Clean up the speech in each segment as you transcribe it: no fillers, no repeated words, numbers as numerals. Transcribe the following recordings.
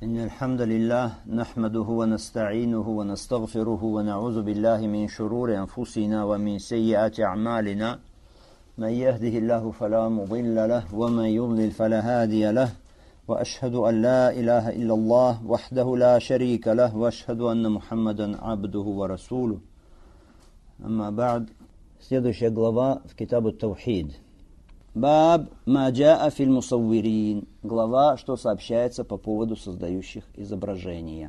إن الحمد لله نحمده ونستعينه ونستغفره ونعوذ بالله من شرور أنفسنا ومن سيئات أعمالنا من يهده الله فلا مضل له ومن يضلل فلا هادي له وأشهد أن لا إله إلا الله وحده لا شريك له وأشهد أن محمدا عبده ورسوله. أما بعد. Следующая глава в Китабу Таухид. Баб ма джаа фил мусаввирин. Глава, что сообщается по поводу создающих изображения.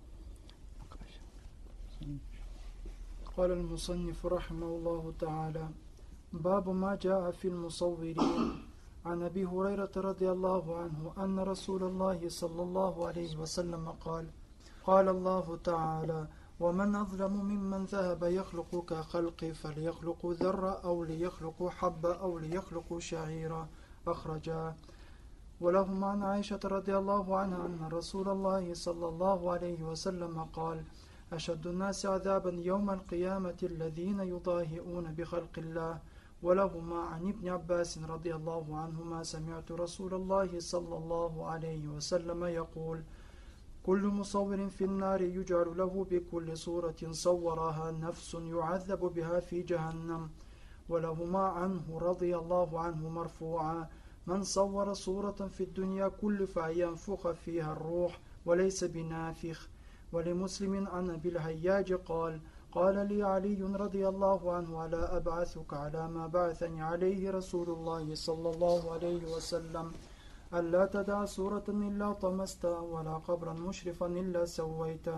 قال المصنف رحمه الله تعالى باب ما جاء في المصورين عن أبي هريرة رضي الله عنه أن رسول الله صلى الله عليه وسلم قال الله تعالى ومن أظلم ممن ذهب يخلق كخلقي فليخلق ذرة أو ليخلق حبة أو ليخلق شعيرا أخرجا. ولهما عن عائشة رضي الله عنها أن رسول الله صلى الله عليه وسلم قال أشد الناس عذابا يوم القيامة الذين يضاهئون بخلق الله. ولهما عن ابن عباس رضي الله عنهما سمعت رسول الله صلى الله عليه وسلم يقول كل مصور في النار يجعل له بكل صورة صورها نفس يعذب بها في جهنم. ولهما عنه رضي الله عنه مرفوعا من صور صورة في الدنيا كلف أن ينفخ فيها الروح وليس بنافخ. ولمسلم عن أبي الهياج قال لي علي رضي الله عنه ألا أبعثك على ما بعثني عليه رسول الله صلى الله عليه وسلم ألا تدع صورة إلا طمستها ولا قبرا مشرفا إلا سويته.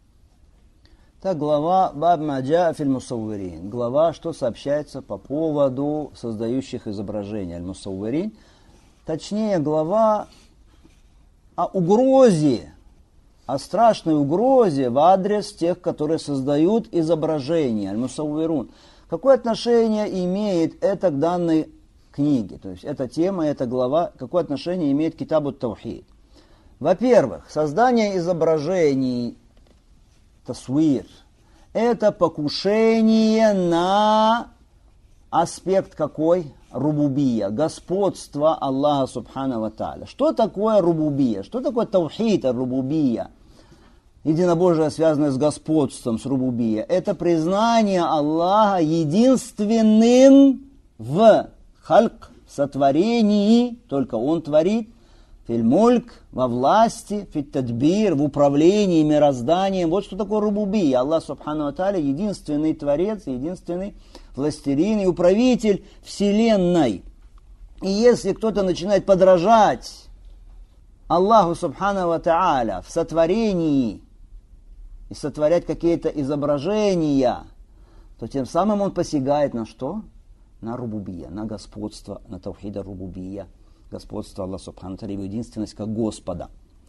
Так, глава Баб ма джаа фил мусаввирин. Глава, что сообщается по поводу создающих изображения. Аль-мусаввирин. Точнее, глава о угрозе, о страшной угрозе в адрес тех, которые создают изображения. Аль-мусаввирун. Какое отношение имеет это к данной книги? То есть эта тема, эта глава, какое отношение имеет к Китабу Таухид? Во-первых, создание изображений, тасвир, это покушение на аспект какой? Рубубия, господство Аллаха Субхану ва Тааля. Что такое рубубия? Что такое таухид рубубия? Единобожие, связанное с господством, с рубубия. Это признание Аллаха единственным в хальк, в сотворении, только Он творит, фильмульк, во власти, фиттадбир, в управлении мирозданием. Вот что такое рубубия. Аллах Субхану ва Тааля единственный творец, единственный властелин и управитель вселенной. И если кто-то начинает подражать Аллаху Субхану ва Тааля в сотворении и сотворять какие-то изображения, то тем самым он посягает на что? На рубубия, на господство, на таухида рубубия, господство Аллаха Субхану ва Тааля, его единственность как Господа.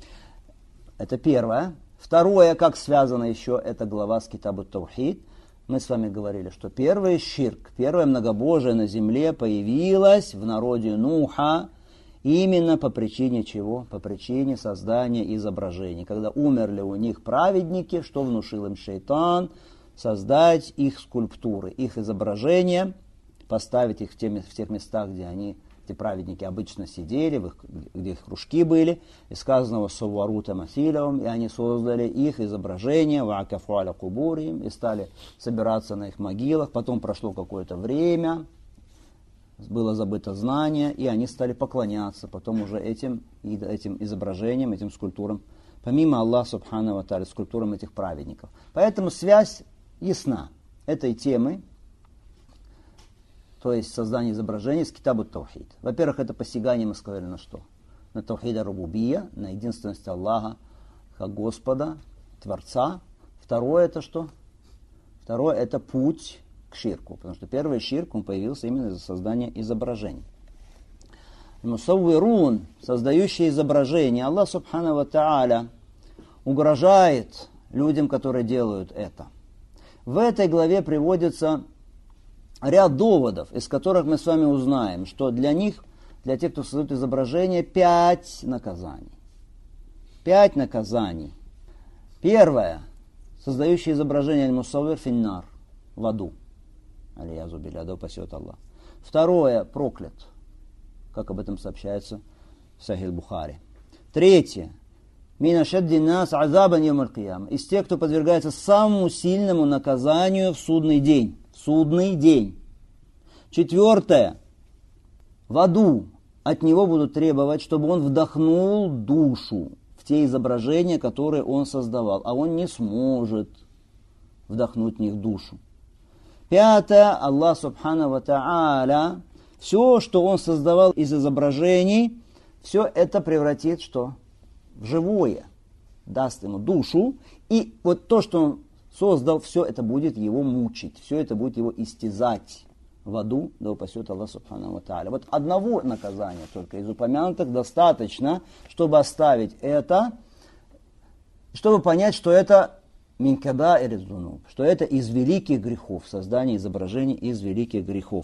Это первое. Второе, как связано еще эта глава с Китабу Таухид, мы с вами говорили, что первый ширк, первое многобожие на земле появилось в народе Нуха именно по причине чего? По причине создания изображений. Когда умерли у них праведники, что внушил им шейтан? Создать их скульптуры, их изображения, поставить их в тех местах, где эти праведники обычно сидели, где их кружки были, и сказано «Савварута масилявым», и они создали их изображения «Ваакафу аля кубурим», и стали собираться на их могилах. Потом прошло какое-то время, было забыто знание, и они стали поклоняться потом уже этим изображениям, этим скульптурам, помимо Аллаха Субхану ва Тааля, скульптурам этих праведников. Поэтому связь ясна этой темы, то есть создание изображений с Китабу Таухид. Во-первых, это посягание, мы сказали, на что? На таухида рубубия, на единственность Аллаха как Господа, Творца. Второе это что? Второе это путь к ширку, потому что первый ширк, он появился именно из-за создания изображений. Мусаввирун, создающие изображения, Аллах Субхану ва Тааля угрожает людям, которые делают это. В этой главе приводится ряд доводов, из которых мы с вами узнаем, что для них, для тех, кто создает изображение, 5 наказаний. 5 наказаний. Первое. Создающий изображение аль-мусаввир финнар, в аду. Алиязу билля, да упасет Аллах. Второе. Проклят, как об этом сообщается в Сахих Бухари. Третье. мин ашадди нас азабан йом аль-кияма. Из тех, кто подвергается самому сильному наказанию в судный день. Судный день. 4. В аду от него будут требовать, чтобы он вдохнул душу в те изображения, которые он создавал. А он не сможет вдохнуть в них душу. 5. Аллах Субхану ва Та'аля все, что он создавал из изображений, все это превратит что? В живое. Даст ему душу. И вот то, что он создал, все это будет его мучить. Все это будет его истязать в аду, да упасет Аллах Субхану ва Та'аля. Вот одного наказания только из упомянутых достаточно, чтобы оставить это, чтобы понять, что это мин кабаири зунуб, что это из великих грехов, создание изображений из великих грехов.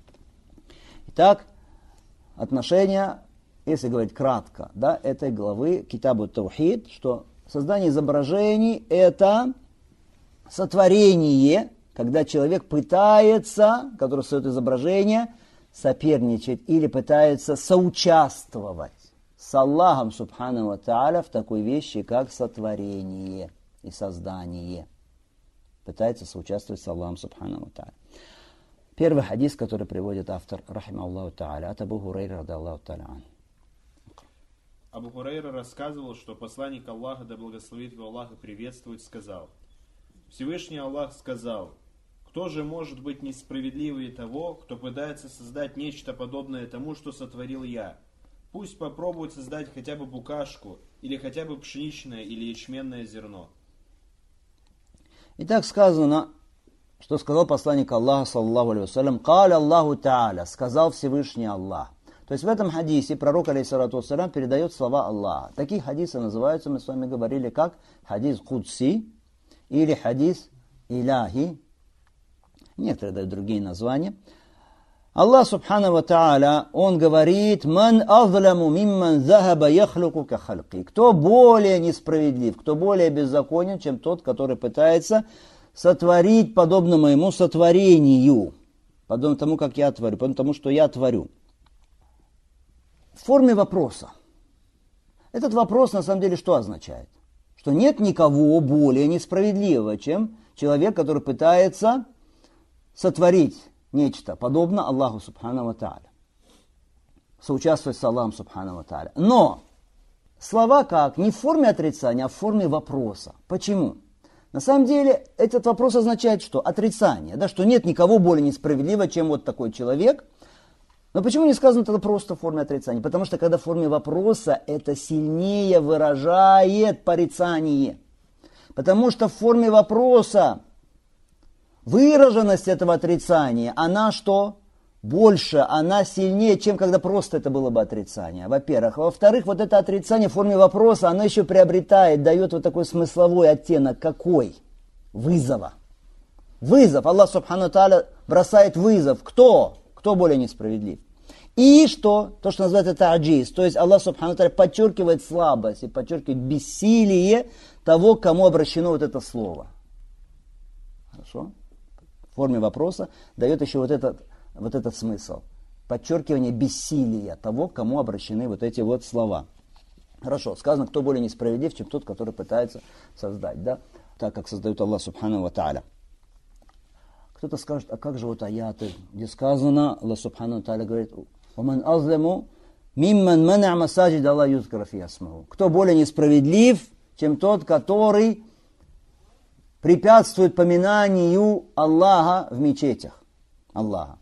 Итак, отношения, если говорить кратко, да, этой главы Китабу Таухид, что создание изображений это сотворение, когда человек пытается, который создает изображение, соперничать или пытается соучаствовать с Аллахом Субхану ва Та'аля в такой вещи, как сотворение и создание. Пытается соучаствовать с Аллахом Субхану ва Та'аля. Первый хадис, который приводит автор, рахимахуллаху та'аля, от Абу Хурайра, радиаллаху та'аля ан. Абу Хурайра рассказывал, что посланник Аллаха, да благословит его Аллах и приветствует, сказал: Всевышний Аллах сказал: кто же может быть несправедливее того, кто пытается создать нечто подобное тому, что сотворил я? Пусть попробует создать хотя бы букашку, или хотя бы пшеничное или ячменное зерно. Итак, сказано, что сказал посланник Аллаха, саллаллаху алейхи вассалям, «Каля Аллаху Та'аля», сказал Всевышний Аллах. То есть в этом хадисе пророк, алейхиссалату вассалям, передает слова Аллаха. Такие хадисы называются, мы с вами говорили, как хадис Кудси или хадис Иляхи. Некоторые дают другие названия. Аллах Субхану ва Та'аля, Он говорит, «Ман азламу мимман захаба яхлуку ка халки». Кто более несправедлив, кто более беззаконен, чем тот, который пытается сотворить подобно моему сотворению, подобно тому, как я творю, подобно тому, что я творю. В форме вопроса. Этот вопрос на самом деле что означает? Что нет никого более несправедливого, чем человек, который пытается сотворить нечто подобно Аллаху Субхану ва Та'аля. Соучаствовать с Аллахом Субхану ва Та'аля. Но слова как? Не в форме отрицания, а в форме вопроса. Почему? На самом деле этот вопрос означает что? Отрицание. Да, что нет никого более несправедливого, чем вот такой человек. Но почему не сказано тогда просто в форме отрицания? Потому что когда в форме вопроса, это сильнее выражает порицание. Потому что в форме вопроса выраженность этого отрицания, она что? Больше, она сильнее, чем когда просто это было бы отрицание. Во-первых. Во-вторых, вот это отрицание в форме вопроса, оно еще приобретает, дает вот такой смысловой оттенок. Какой? Вызова. Вызов. Аллах Субхану Тааля бросает вызов. Кто? Кто более несправедлив? И что? То, что называется та'джиз. То есть Аллах Субхану Тааля подчеркивает слабость и подчеркивает бессилие того, к кому обращено вот это слово. Хорошо? В форме вопроса дает еще вот этот смысл. Подчеркивание бессилия того, к кому обращены вот эти вот слова. Хорошо, сказано, кто более несправедлив, чем тот, который пытается создать, да? Так, как создает Аллах Субхану ва Та'аля. Кто-то скажет, а как же вот аяты, где сказано, Аллах Субхану ва Та'аля говорит, «Ваман азляму мимман мана'а масаджид Аллах юзкара фи асмаху». Кто более несправедлив, чем тот, который препятствует поминанию Аллаха в мечетях. Аллаха.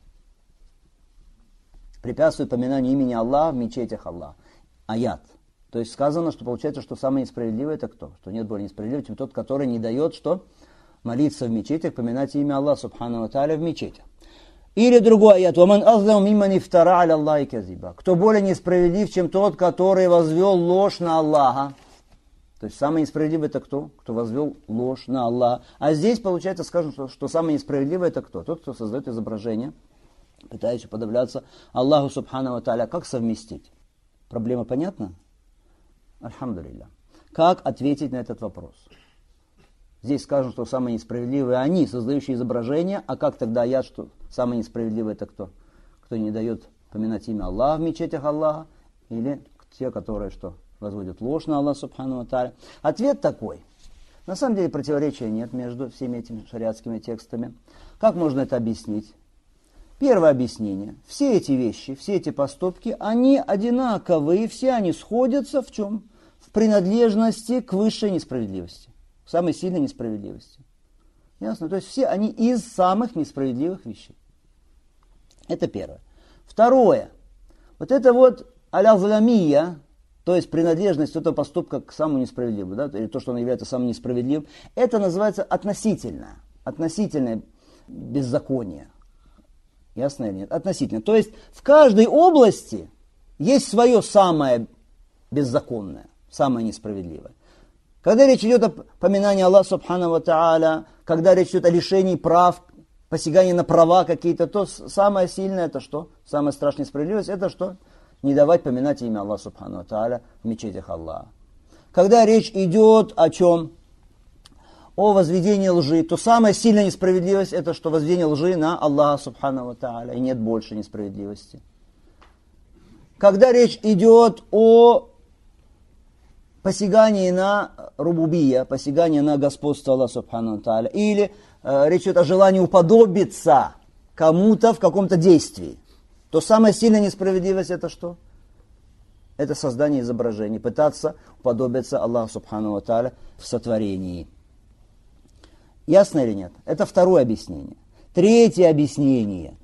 Препятствует поминанию имени Аллаха в мечетях Аллаха. Аят. То есть сказано, что получается, что самый несправедливый это кто? Что нет более несправедливого, чем тот, который не дает, что молиться в мечетях, поминать имя Аллаха Субхану ва Тааля в мечетях. Или другой аят. «Ваман азлам мимман ифтара аля Аллахи казиба». Кто более несправедлив, чем тот, который возвел ложь на Аллаха. То есть самый несправедливый это кто? Кто возвел ложь на Аллаха. А здесь, получается, скажем, что самый несправедливый это кто? Тот, кто создает изображение, пытаясь уподобляться Аллаху Субхану ва Тааля. Как совместить? Проблема понятна? Альхамдулилля. Как ответить на этот вопрос? Здесь скажем, что самые несправедливые они, создающие изображения, а как тогда аят, что самый несправедливый это кто? Кто не дает поминать имя Аллаха в мечетях Аллаха, или те, которые что? возводят ложь на Аллаха субхану ва тааля. Ответ такой. На самом деле противоречия нет между всеми этими шариатскими текстами. Как можно это объяснить? Первое объяснение. Все эти вещи, все эти поступки, они одинаковые, все они сходятся в чем? В принадлежности к высшей несправедливости, к самой сильной несправедливости. Ясно? То есть все они из самых несправедливых вещей. Это первое. Второе. Вот это вот аля-заламия, то есть принадлежность этого поступка к самому несправедливому, да, или то, что он является самым несправедливым, это называется относительное беззаконие. Ясно или нет? Относительно. То есть в каждой области есть свое самое беззаконное, самое несправедливое. Когда речь идет о поминании Аллаха субхану ва тааля, когда речь идет о лишении прав, посягании на права какие-то, то самое сильное это что? Самая страшная несправедливость это что? Не давать поминать имя Аллаха субхану ва тааля в мечетях Аллаха. Когда речь идет о чем? О возведении лжи, то самая сильная несправедливость это что? Возведение лжи на Аллаха субхану ва тааля, и нет больше несправедливости. Когда речь идет о посягании на рубубия, посягании на господство Аллаха субхану ва тааля, или речь идет о желании уподобиться кому-то в каком-то действии, то самая сильная несправедливость это что? Это создание изображений, пытаться уподобиться Аллаху субхану ва тааля в сотворении. Ясно или нет? Это второе объяснение. Третье объяснение,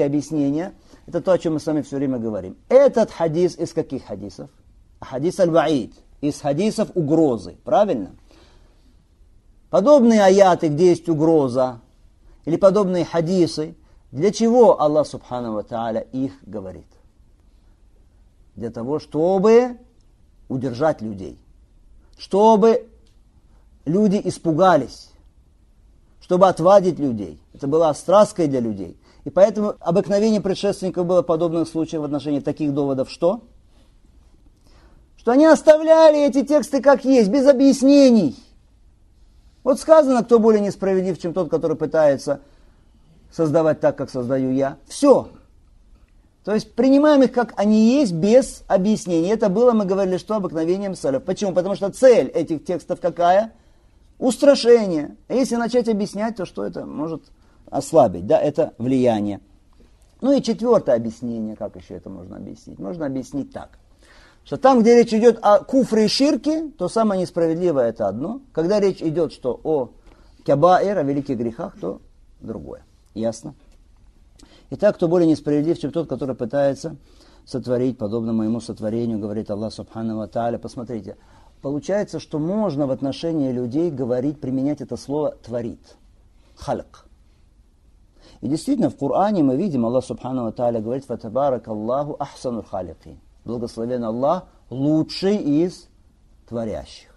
это то, о чем мы с вами все время говорим. Этот хадис из каких хадисов? Хадис аль-ваид, из хадисов угрозы, правильно? Подобные аяты, где есть угроза, или подобные хадисы, для чего Аллах субхану ва тааля их говорит? Для того, чтобы удержать людей, чтобы люди испугались, чтобы отвадить людей. Это было остраской для людей. И поэтому обыкновение предшественников было подобных случаев в отношении таких доводов, что? Что они оставляли эти тексты как есть, без объяснений. Вот сказано, кто более несправедлив, чем тот, который пытается создавать так, как создаю я. Все. То есть принимаем их, как они есть, без объяснений. Это было, мы говорили, что обыкновением салаф. Почему? Потому что цель этих текстов какая? Устрашение. А если начать объяснять, то что это может ослабить? Да, это влияние. Ну и четвертое объяснение, как еще это можно объяснить? Можно объяснить так. Что там, где речь идет о куфре и ширке, то самое несправедливое это одно. Когда речь идет что о кабаир, о великих грехах, то другое. Ясно? Итак, кто более несправедлив, чем тот, который пытается сотворить подобно моему сотворению, говорит Аллах субхану ва тааля. Посмотрите, получается, что можно в отношении людей говорить, применять это слово «творит». Халк. И действительно, в Коране мы видим, Аллах субхану ва тааля говорит «Фатабарак Аллаху ахсанул халикин». Благословен Аллах, лучший из творящих.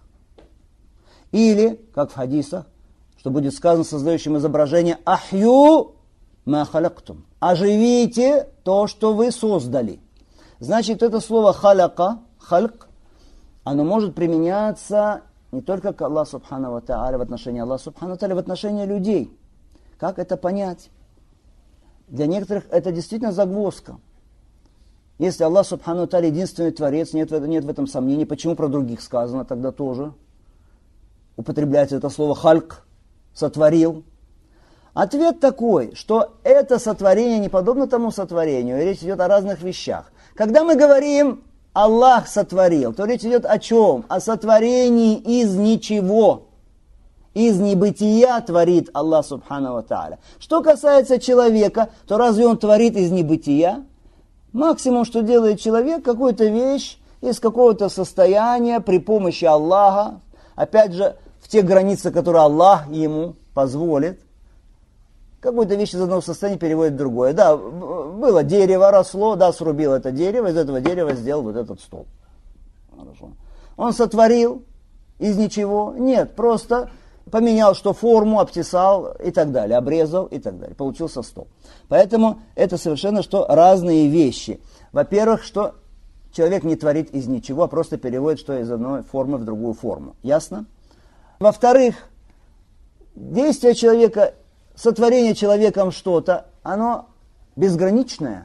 Или, как в хадисах, что будет сказано создающим изображение «Ахью ма халактум». Оживите то, что вы создали. Значит, это слово «халяка», «хальк», оно может применяться не только к Аллаху субхану ва тааля, в отношении Аллаха субхану ва тааля, в отношении людей. Как это понять? Для некоторых это действительно загвоздка. Если Аллах субхану ва тааля единственный творец, нет в этом сомнений, почему про других сказано тогда тоже? Употребляется это слово «хальк», «сотворил». Ответ такой, что это сотворение не подобно тому сотворению, и речь идет о разных вещах. Когда мы говорим «Аллах сотворил», то речь идет о чем? О сотворении из ничего. Из небытия творит Аллах субхану ва тааля. Что касается человека, то разве он творит из небытия? Максимум, что делает человек, какую-то вещь из какого-то состояния при помощи Аллаха, опять же, в те границы, которые Аллах ему позволит, какую-то вещь из одного состояния переводит в другое. Да, было дерево, росло, да, срубил это дерево, из этого дерева сделал вот этот стол. Хорошо. Он сотворил из ничего? Нет, просто поменял, что форму, обтесал и так далее, обрезал и так далее. Получился стол. Поэтому это совершенно что разные вещи. Во-первых, что человек не творит из ничего, а просто переводит что из одной формы в другую форму. Ясно? Во-вторых, действие человека, сотворение человеком что-то, оно безграничное.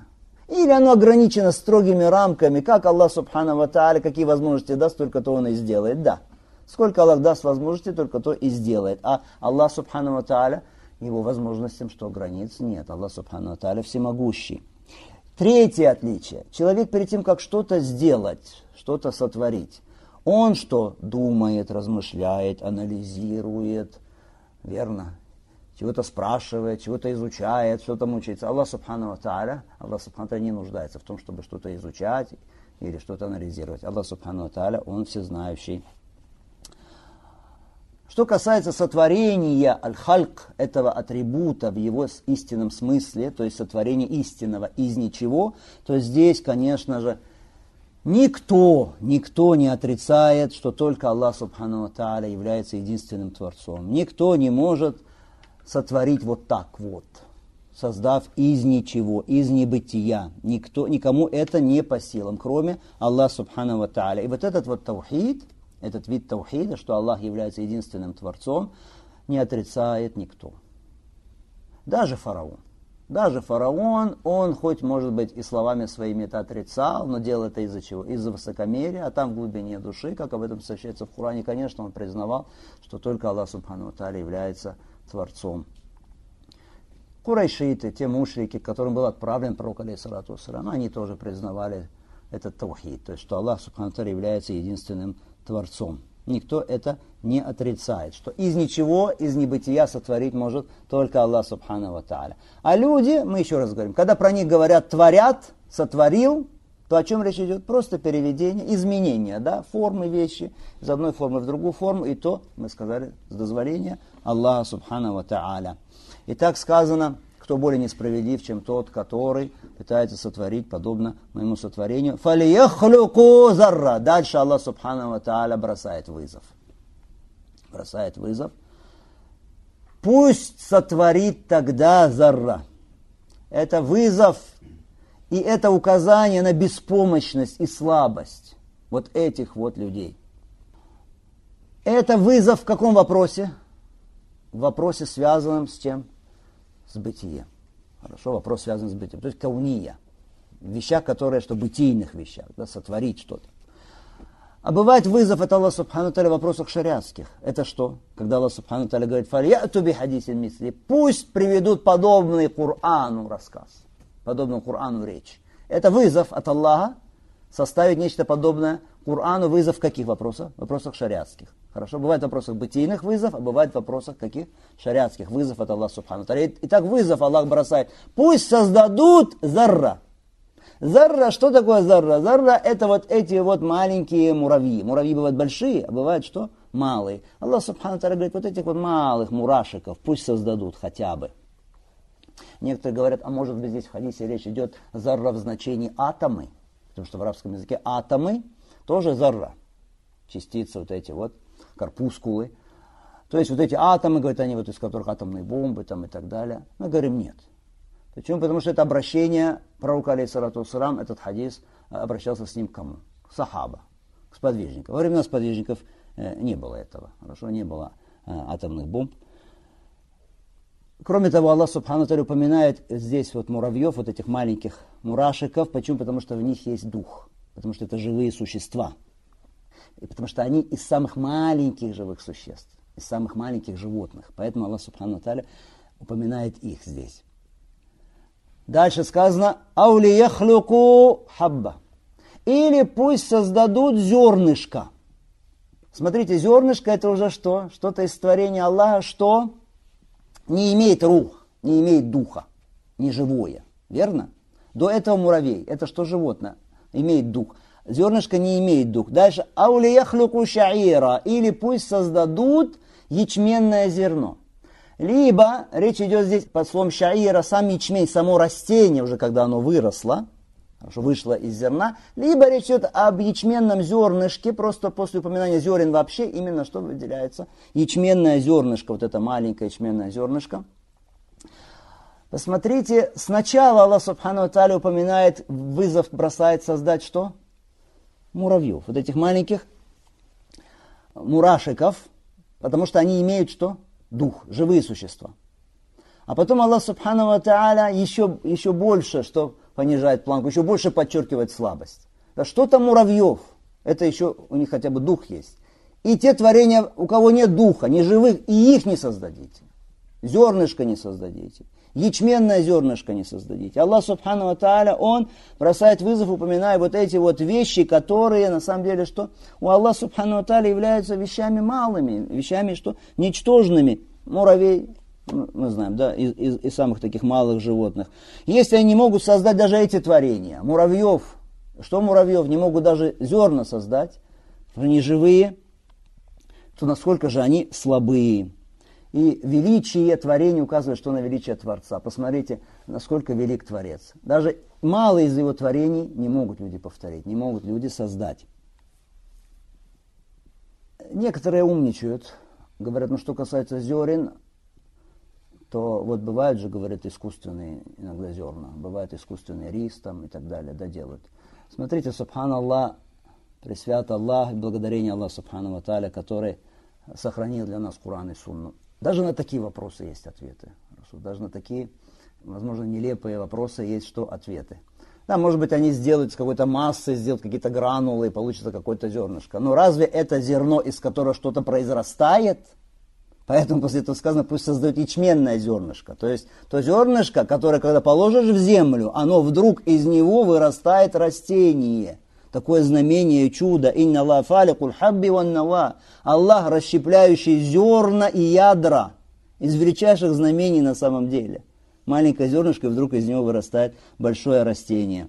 Или оно ограничено строгими рамками, как Аллах Субхану ва Тааля, какие возможности даст, только то Он и сделает. Да, сколько Аллах даст возможности, только то и сделает. А Аллах Субхану ва Тааля, его возможностям, что границ нет. Аллах Субхану ва Тааля всемогущий. Третье отличие. Человек перед тем, как что-то сделать, что-то сотворить, он что? Думает, размышляет, анализирует, верно? Чего-то спрашивает, чего-то изучает, что-то мучается. Аллах Субхану ва Тааля не нуждается в том, чтобы что-то изучать или что-то анализировать. Аллах Субхану ва Тааля, Он всезнающий. Что касается сотворения аль-хальк, этого атрибута в его истинном смысле, то есть сотворения истинного из ничего, то здесь, конечно же, никто не отрицает, что только Аллах Субхану ва Тааля является единственным Творцом. Никто не может сотворить вот так вот, создав из ничего, из небытия. Никому это не по силам, кроме Аллаха Субхану ва Тааля. И вот этот вот таухид, этот вид таухида, что Аллах является единственным Творцом, не отрицает никто. Даже фараон. Даже фараон, он хоть, может быть, и словами своими это отрицал, но делал это из-за чего? Из-за высокомерия, а там в глубине души, как об этом сообщается в Коране, конечно, он признавал, что только Аллах Субхану ва Тааля является Творцом. Курайшиты, те мушрики, к которым был отправлен пророк, алейхиссалату вассалям, они тоже признавали этот таухид, то есть, что Аллах Субхану ва Тааля является единственным Творцом. Никто это не отрицает, что из ничего, из небытия сотворить может только Аллах Субхану ва Тааля. А люди, мы еще раз говорим, когда про них говорят «творят», «сотворил», то о чем речь идет? Просто переведение, изменение, да, формы вещи, из одной формы в другую форму, и то, мы сказали, с дозволения Аллаха Субхану ва Тааля. И так сказано, кто более несправедлив, чем тот, который пытается сотворить подобно моему сотворению. «Фалияхлюку зарра». Дальше Аллах Субхану ва Тааля бросает вызов. Бросает вызов. Пусть сотворит тогда зарра. Это вызов, и это указание на беспомощность и слабость вот этих вот людей. Это вызов в каком вопросе? В вопросе, связанном с чем? С бытием. Хорошо, вопрос связан с бытием. То есть кауния. В вещах, которые, что бытийных вещах, да, сотворить что-то. А бывает вызов от Аллаха Субхану ва Тааля в вопросах шариатских. Это что? Когда Аллах Субхану ва Тааля говорит: «Фальяту би хадисин мисли». Пусть приведут подобный Корану рассказ. Подобному Корану речь. Это вызов от Аллаха составить нечто подобное Корану. Вызов в каких вопросах? В вопросах шариатских. Хорошо, бывает в вопросах бытийных вызов, а бывает в вопросах каких? Шариатских. Вызов от Аллаха Субхану ва Тааля. Итак, вызов Аллах бросает. Пусть создадут зарра. Зарра, что такое зарра? Зарра — это вот эти вот маленькие муравьи. Муравьи бывают большие, а бывают что? Малые. Аллах Субхану ва Тааля говорит, вот этих вот малых мурашиков пусть создадут хотя бы. Некоторые говорят, а может быть здесь в хадисе речь идет зарра в значении атомы, потому что в арабском языке атомы тоже зарра. Частицы вот эти вот, корпускулы. То есть вот эти атомы, говорят они, вот из которых атомные бомбы там и так далее. Мы говорим нет. Почему? Потому что это обращение пророка, алейхиссалату вассалям, этот хадис обращался с ним к кому? К сахаба, к сподвижникам. Во времена сподвижников не было этого. Хорошо, не было атомных бомб. Кроме того, Аллах Субхану ва Тааля упоминает здесь вот муравьев, вот этих маленьких мурашиков. Почему? Потому что в них есть дух. Потому что это живые существа. И потому что они из самых маленьких живых существ, из самых маленьких животных. Поэтому Аллах Субхану ва Тааля упоминает их здесь. Дальше сказано «Аулияхлюку хабба». Или пусть создадут зернышко. Смотрите, зернышко это уже что? Что-то из творения Аллаха, что не имеет рух, не имеет духа, не живое. Верно? До этого муравей. Это что животное? Имеет дух. Зернышко не имеет дух. Дальше «Аулияхлюку шаира». Или пусть создадут ячменное зерно. Либо речь идет здесь под словом шаира, сам ячмень, само растение, уже когда оно выросло, вышло из зерна, либо речь идет об ячменном зернышке, просто после упоминания зерен вообще именно что выделяется? Ячменное зернышко, вот это маленькое ячменное зернышко. Посмотрите, сначала Аллах Субхану ва Тааля упоминает, вызов бросает создать что? Муравьев, вот этих маленьких мурашиков, потому что они имеют что? Дух, живые существа. А потом Аллах Субхану ва Тааля еще больше, что понижает планку, еще больше подчеркивает слабость. Да что там муравьев? Это еще у них хотя бы дух есть. И те творения, у кого нет духа, не живых, и их не создадите. Зернышко не создадите. Ячменное зернышко не создадите. Аллах Субхану ва Тааля, Он бросает вызов, упоминая вот эти вот вещи, которые на самом деле, что у Аллаха Субхану ва Тааля являются вещами малыми, вещами, что ничтожными. Муравей, мы знаем, да, из самых таких малых животных. Если они могут создать даже эти творения, муравьев, что муравьев не могут даже зерна создать, они живые, то насколько же они слабые. И величие творения указывает, что на величие Творца. Посмотрите, насколько велик Творец. Даже малые из его творений не могут люди повторить, не могут люди создать. Некоторые умничают, говорят, ну что касается зерен, то вот бывают же, говорят, искусственные иногда зерна, бывает искусственный рис там и так далее, да, делают. Смотрите, субханаллах, пресвят Аллах, благодарение Аллаху Субхану ва Тааля, который сохранил для нас Куран и Сунну. Даже на такие вопросы есть ответы. Даже на такие, возможно, нелепые вопросы есть что ответы. Да, может быть, они сделают с какой-то массой, сделают какие-то гранулы, и получится какое-то зернышко. Но разве это зерно, из которого что-то произрастает? Поэтому после этого сказано, пусть создает ячменное зернышко. То есть то зернышко, которое, когда положишь в землю, оно вдруг из него вырастает растение. Такое знамение, чудо. Инна Аллах фаликуль хабби ван нава. Аллах, расщепляющий зерна и ядра. Из величайших знамений на самом деле. Маленькое зернышко, и вдруг из него вырастает большое растение.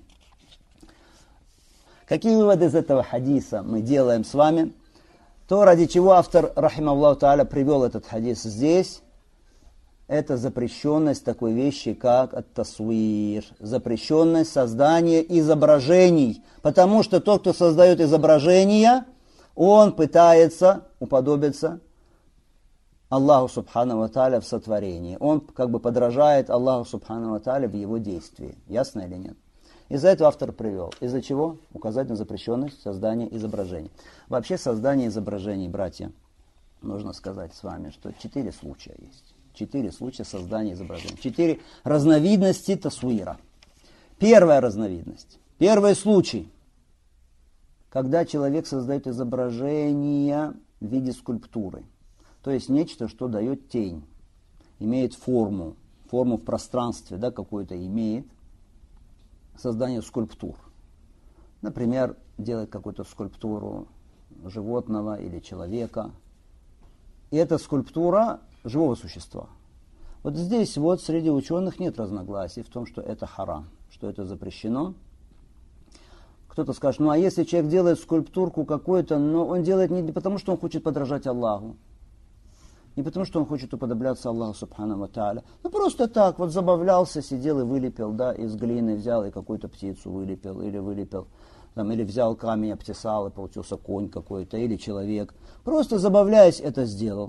Какие выводы из этого хадиса мы делаем с вами? То, ради чего автор, рахимахуллаху тааля, привел этот хадис здесь, это запрещенность такой вещи, как ат-тасвир, запрещенность создания изображений. Потому что тот, кто создает изображения, он пытается уподобиться Аллаху Субхану ва Тааля в сотворении. Он как бы подражает Аллаху Субхану ва Тааля в его действии. Ясно или нет? Из-за этого автор привел. Из-за чего? Указать на запрещенность создания изображений. Вообще создание изображений, братья, нужно сказать с вами, что 4 случая есть. 4 случая создания изображений. 4 разновидности тасвира. Первая разновидность. Первый случай. Когда человек создает изображение в виде скульптуры. То есть нечто, что дает тень. Имеет форму. Форму в пространстве, да, какую-то имеет. Создание скульптур. Например, делает какую-то скульптуру животного или человека. И эта скульптура живого существа. Вот здесь вот среди ученых нет разногласий в том, что это харам, что это запрещено. Кто-то скажет, ну а если человек делает скульптурку какую-то, но он делает не потому, что он хочет подражать Аллаху, не потому, что он хочет уподобляться Аллаху Субхану ва Тааля, ну просто так, вот забавлялся, сидел и вылепил, да, из глины взял и какую-то птицу вылепил, там, или взял камень, обтесал, и получился конь какой-то, или человек. Просто забавляясь, это сделал.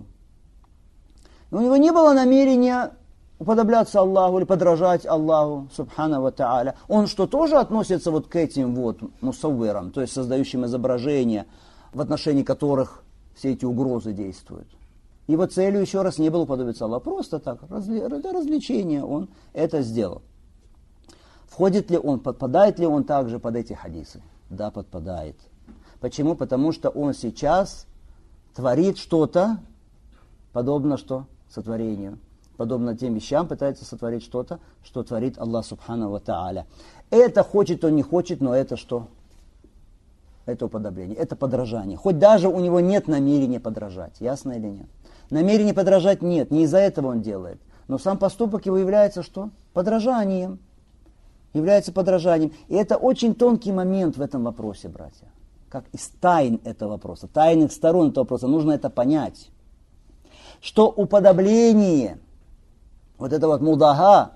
У него не было намерения уподобляться Аллаху или подражать Аллаху Субхану ва Тааля. Он что, тоже относится вот к этим вот мусаввирам, то есть создающим изображения, в отношении которых все эти угрозы действуют. Его целью, еще раз, не было уподобиться Аллаху. Просто так, для развлечения он это сделал. Входит ли он, подпадает ли он также под эти хадисы? Да, подпадает. Почему? Потому что он сейчас творит что-то, подобно что? Сотворению. Подобно тем вещам пытается сотворить что-то, что творит Аллах Субхану ва Тааля. Это хочет он, не хочет, но это что? Это уподобление, это подражание. Хоть даже у него нет намерения подражать. Ясно или нет? Намерения подражать нет, не из-за этого он делает. Но сам поступок его является что? Подражанием. Является подражанием. И это очень тонкий момент в этом вопросе, братья. Как из тайн этого вопроса, тайных сторон этого вопроса. Нужно это понять. Что уподобление, вот это вот мудага,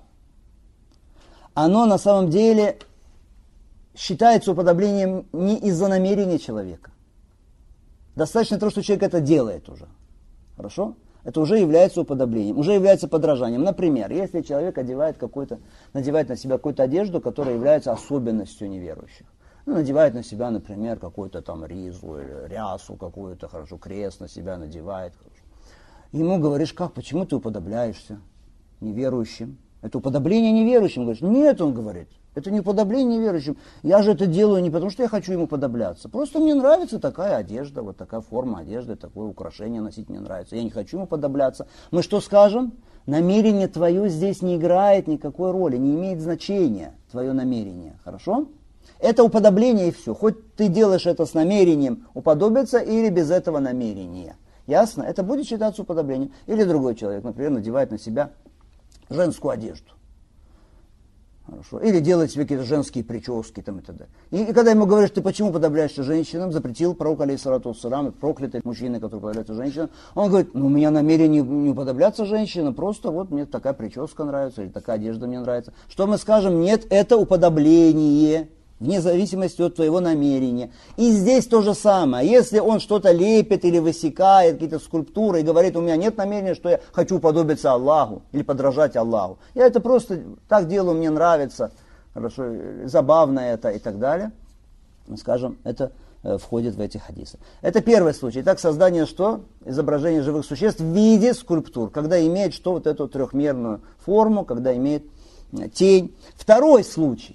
оно на самом деле считается уподоблением не из-за намерения человека. Достаточно того, что человек это делает уже. Хорошо? Это уже является уподоблением, уже является подражанием. Например, если человек надевает на себя какую-то одежду, которая является особенностью неверующих. Ну, надевает на себя, например, какую-то там ризу или рясу какую-то, хорошо, крест на себя надевает. Хорошо. Ему говоришь, как, почему ты уподобляешься неверующим? Это уподобление неверующим. Говоришь, нет, он говорит, это не уподобление неверующим. Я же это делаю не потому, что я хочу ему подобляться. Просто мне нравится такая одежда, вот такая форма одежды, такое украшение носить мне нравится. Я не хочу ему подобляться. Мы что скажем? Намерение твое здесь не играет никакой роли, не имеет значения твое намерение. Хорошо? Это уподобление и все. Хоть ты делаешь это с намерением уподобиться или без этого намерения. Ясно? Это будет считаться уподоблением. Или другой человек, например, надевает на себя женскую одежду. Хорошо. Или делает себе какие-то женские прически там, и так далее. И когда ему говоришь, ты почему подобляешься женщинам, запретил пророк алейхиссалату вассалам, проклятый мужчина, который подобляется женщинам, он говорит, ну у меня намерение не уподобляться женщинам, просто вот мне такая прическа нравится, или такая одежда мне нравится. Что мы скажем? Нет, это уподобление, вне зависимости от твоего намерения. И здесь то же самое. Если он что-то лепит или высекает, какие-то скульптуры, и говорит, у меня нет намерения, что я хочу уподобиться Аллаху или подражать Аллаху. Я это просто так делаю, мне нравится, хорошо, забавно это и так далее. Мы скажем, это входит в эти хадисы. Это первый случай. Итак, создание что? Изображение живых существ в виде скульптур, когда имеет что? Вот эту трехмерную форму, когда имеет тень. Второй случай,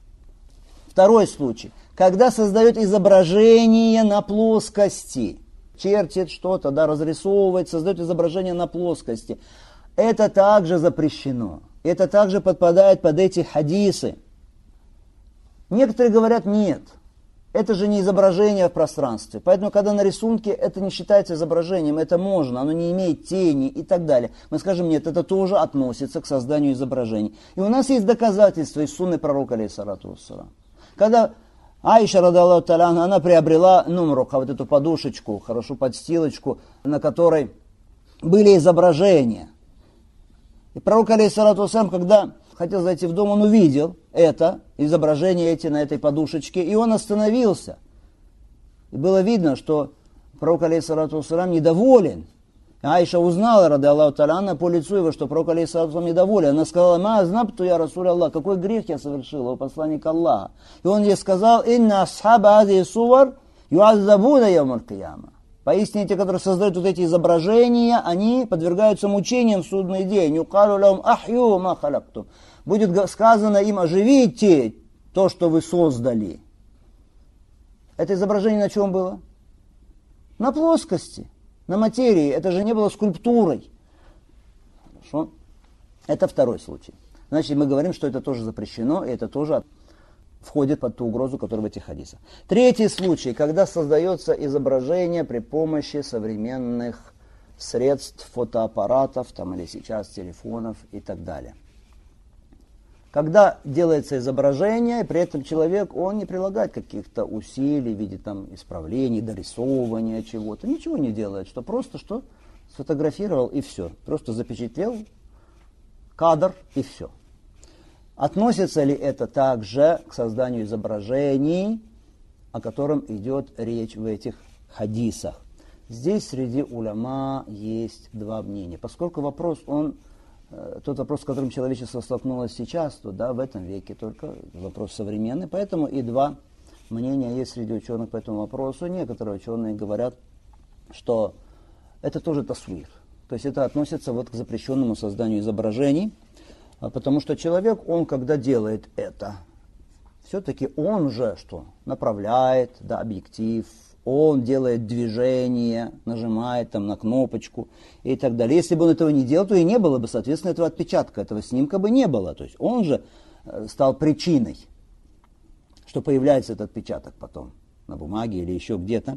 когда создает изображение на плоскости, чертит что-то, да, разрисовывает, создает изображение на плоскости. Это также запрещено. Это также подпадает под эти хадисы. Некоторые говорят, нет, это же не изображение в пространстве. Поэтому, когда на рисунке, это не считается изображением, это можно, оно не имеет тени и так далее. Мы скажем, нет, это тоже относится к созданию изображений. И у нас есть доказательства из сунны пророка, алейхиссалату вассалам. Когда Аиша, радаллаху та'аля анха, она приобрела нумруха, вот эту подушечку, хорошо подстилочку, на которой были изображения. И пророк, алейхиссалату вассалам, когда хотел зайти в дом, он увидел это, изображение эти на этой подушечке, и он остановился. И было видно, что пророк, алейхиссалату вассалам, недоволен. Аиша узнала, радаллаху та'аля анха, по лицу его, что пророк, алейхиссалату вассалам, недоволен. Она сказала, ма знабту я расуль Аллах, какой грех я совершил, о посланник Аллаха. И он ей сказал, инна асхаба ази сувар юаззабуна явмаль кияма. Поистине, те, которые создают вот эти изображения, они подвергаются мучениям в судный день. Юкалу лахум ахью ма халактум. Будет сказано им, оживите то, что вы создали. Это изображение на чем было? На плоскости, на материи. Это же не было скульптурой. Хорошо? Это второй случай. Значит, мы говорим, что это тоже запрещено, и это тоже входит под ту угрозу, которая в этих хадисах. Третий случай, когда создается изображение при помощи современных средств, фотоаппаратов, там, или сейчас телефонов и так далее. Когда делается изображение, при этом человек, он не прилагает каких-то усилий в виде там, исправлений, дорисовывания чего-то, ничего не делает, что просто что? Сфотографировал и все. Просто запечатлел кадр и все. Относится ли это также к созданию изображений, о котором идет речь в этих хадисах? Здесь среди уляма есть два мнения. Поскольку вопрос, тот вопрос, с которым человечество столкнулось сейчас, то да, в этом веке только вопрос современный, поэтому и два мнения есть среди ученых по этому вопросу. Некоторые ученые говорят, что это тоже тасвир. То есть это относится вот к запрещенному созданию изображений. Потому что человек, он когда делает это, все-таки он же что? Направляет, да, объектив, он делает движение, нажимает там на кнопочку и так далее. Если бы он этого не делал, то и не было бы, соответственно, этого отпечатка, этого снимка бы не было. То есть он же стал причиной, что появляется этот отпечаток потом на бумаге или еще где-то.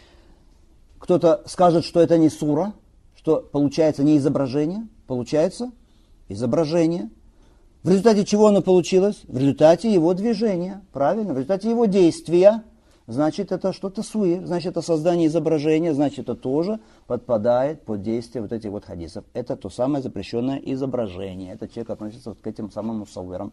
Кто-то скажет, что это не сура, что получается не изображение, получается изображение. В результате чего оно получилось? В результате его движения, правильно? В результате его действия. Значит, это что-то суир, значит, это создание изображения, значит, это тоже подпадает под действие вот этих вот хадисов. Это то самое запрещенное изображение. Этот человек относится вот к этим самым мусаввирам.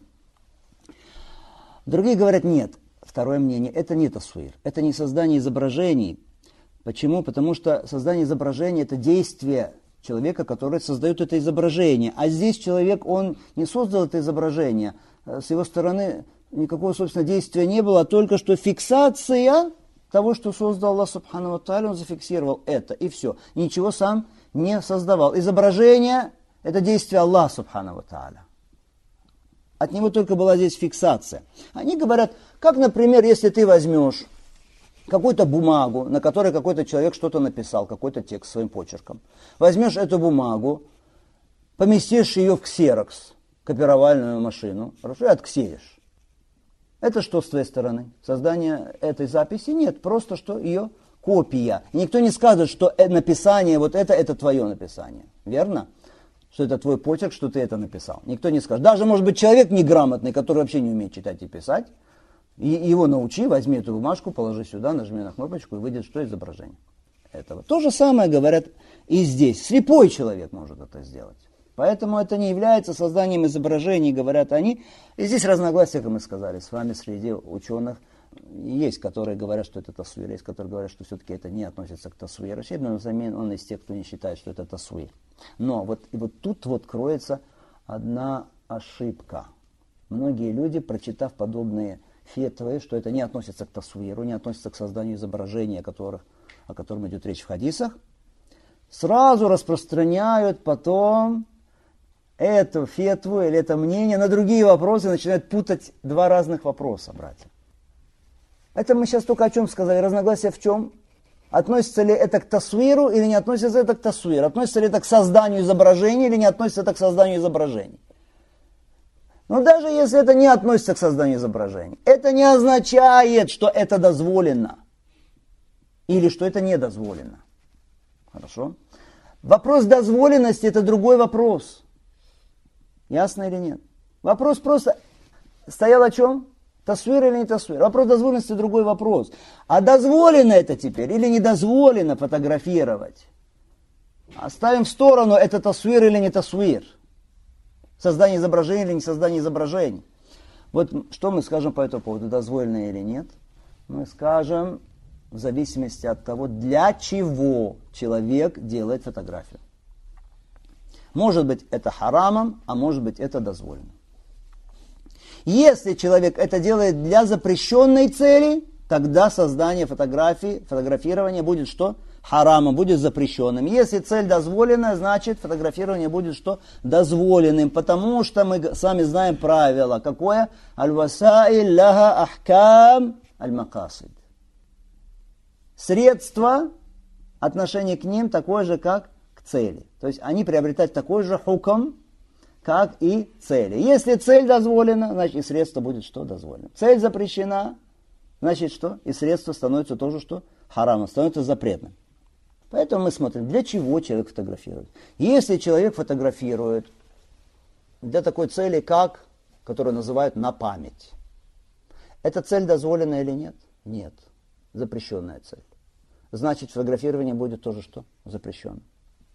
Другие говорят, нет. Второе мнение, это не тасвир, это не создание изображений. Почему? Потому что создание изображения – это действие человека, который создает это изображение. А здесь человек, он не создал это изображение. С его стороны никакого, собственно, действия не было, а только что фиксация того, что создал Аллах Субхану ва Тааля, он зафиксировал это, и все. Ничего сам не создавал. Изображение – это действие Аллаха Субхану ва Тааля. от него только была здесь фиксация. Они говорят, как, например, если ты возьмешь какую-то бумагу, на которой какой-то человек что-то написал, какой-то текст своим почерком. Возьмешь эту бумагу, поместишь ее в ксерокс, копировальную машину, хорошо, и отксеришь. Это что с твоей стороны? Создание этой записи? Нет, просто что ее копия. И никто не скажет, что написание вот это твое написание. Верно? Что это твой почерк, что ты это написал. Никто не скажет. Даже, может быть, человек неграмотный, который вообще не умеет читать и писать, и его научи, возьми эту бумажку, положи сюда, нажми на кнопочку, и выйдет что изображение этого. То же самое говорят и здесь. Слепой человек может это сделать. Поэтому это не является созданием изображений, говорят они. И здесь разногласия, как мы сказали, с вами среди ученых. Есть, которые говорят, что это тасвир, есть, которые говорят, что все-таки это не относится к тасвиру. Ибн Узаймин, он из тех, кто не считает, что это тасвир. Но вот тут кроется одна ошибка. Многие люди, прочитав подобные фетвы, что это не относится к тасвиру, не относится к созданию изображений, о котором идет речь в хадисах, сразу распространяют потом эту фетву или это мнение на другие вопросы, начинают путать два разных вопроса, братья. Это мы сейчас только о чем сказали. Разногласие в чем? Относится ли это к тасвиру или не относится это к тасвиру? Относится ли это к созданию изображений или не относится это к созданию изображений? Но даже если это не относится к созданию изображений, это не означает, что это дозволено. Или что это не дозволено. Хорошо? Вопрос дозволенности – это другой вопрос. Ясно или нет? Вопрос просто стоял о чем? Тасвир или не тасвир? Вопрос дозволенности – другой вопрос. А дозволено это теперь или не дозволено фотографировать? Оставим в сторону, это тасвир или не тасвир. Создание изображений или не создание изображений. Вот что мы скажем по этому поводу, дозволено или нет? Мы скажем в зависимости от того, для чего человек делает фотографию. Может быть это харамом, а может быть это дозволено. Если человек это делает для запрещенной цели, тогда создание фотографирование будет что? Харамом, будет запрещенным. Если цель дозволенная, значит фотографирование будет что? Дозволенным. Потому что мы с вами знаем правило. Какое? Аль-васаиль лаха ахкам аль-макасид. Средства, отношение к ним такое же, как к цели. То есть они приобретают такой же хукм, как и цели. Если цель дозволена, значит и средство будет что? Дозволено. Цель запрещена, значит что? И средство становится тоже что? Харамом, становится запретным. Поэтому мы смотрим, для чего человек фотографирует. Если человек фотографирует для такой цели, как, которую называют на память. Эта цель дозволена или нет? Нет. Запрещенная цель. Значит, фотографирование будет тоже что? Запрещенным.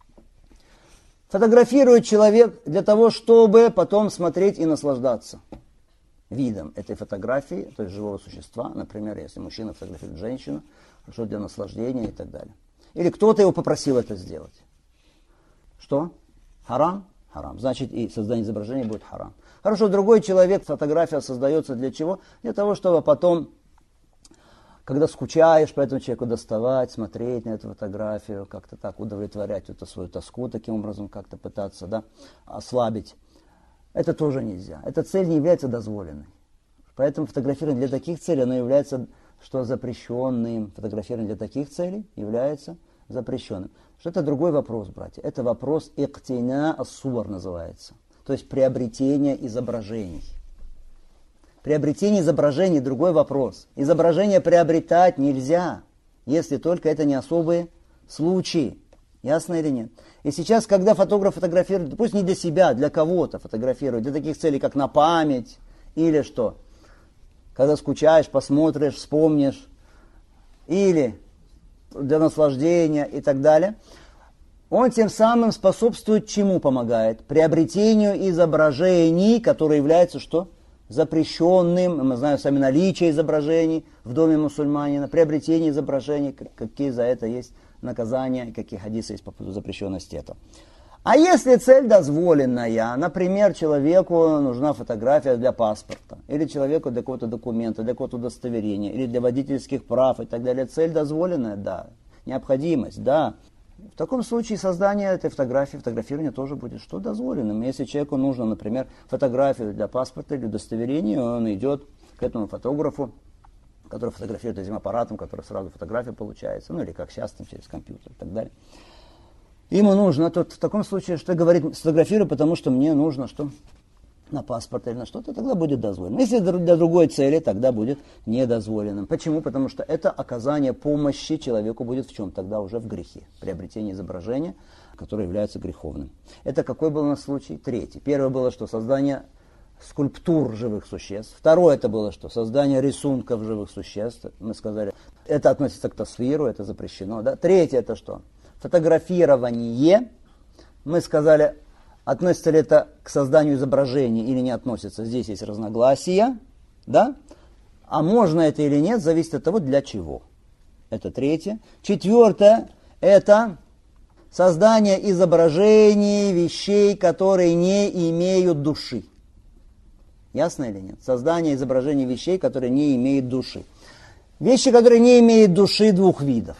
Фотографирует человек для того, чтобы потом смотреть и наслаждаться видом этой фотографии, то есть живого существа. Например, если мужчина фотографирует женщину, хорошо, для наслаждения и так далее. Или кто-то его попросил это сделать. Что? Харам? Харам. Значит, и создание изображения будет харам. Хорошо, другой человек, фотография создается для чего? Для того, чтобы потом, когда скучаешь по этому человеку, доставать, смотреть на эту фотографию, как-то так удовлетворять эту свою тоску, таким образом как-то пытаться ослабить. Это тоже нельзя. Эта цель не является дозволенной. Поэтому фотографирование для таких целей, оно является что запрещенным. Фотографирование для таких целей является запрещенным. Что это другой вопрос, братья. Это вопрос иктина ас-суар называется. То есть приобретение изображений. Приобретение изображений – другой вопрос. Изображение приобретать нельзя, если только это не особые случаи. Ясно или нет? И сейчас, когда фотограф фотографирует, пусть не для себя, для кого-то фотографирует, для таких целей, как на память или что, когда скучаешь, посмотришь, вспомнишь, или для наслаждения и так далее, он тем самым способствует чему помогает? Приобретению изображений, которые являются что? Запрещенным. Мы знаем сами наличие изображений в доме мусульманина, приобретение изображений, какие за это есть наказания, какие хадисы есть по поводу запрещенности этого. А если цель дозволенная, например, человеку нужна фотография для паспорта, или человеку для какого-то документа, для какого-то удостоверения, или для водительских прав и так далее, цель дозволенная, да. Необходимость, да. В таком случае создание этой фотографии, фотографирование тоже будет что дозволенным. Если человеку нужно, например, фотографию для паспорта или удостоверения, он идет к этому фотографу, который фотографирует этим аппаратом, который сразу фотография получается, ну или как сейчас, там, через компьютер и так далее. Ему нужно, тот в таком случае, что говорит, сфотографирую, потому что мне нужно что? На паспорт или на что-то, тогда будет дозволено. Если для другой цели, тогда будет недозволенным. Почему? Потому что это оказание помощи человеку будет в чем? Тогда уже в грехе. Приобретение изображения, которое является греховным. Это какой был у нас случай? Третий. Первое было, что создание скульптур живых существ. Второе это было, что создание рисунков живых существ. Мы сказали, это относится к тасвиру, это запрещено. Да? Третье это что? Фотографирование. Мы сказали, относится ли это к созданию изображений или не относится. Здесь есть разногласия. Да? А можно это или нет, зависит от того, для чего. Это третье. Четвертое это создание изображений, вещей, которые не имеют души. Ясно или нет? Создание изображений вещей, которые не имеют души. Вещи, которые не имеют души, двух видов.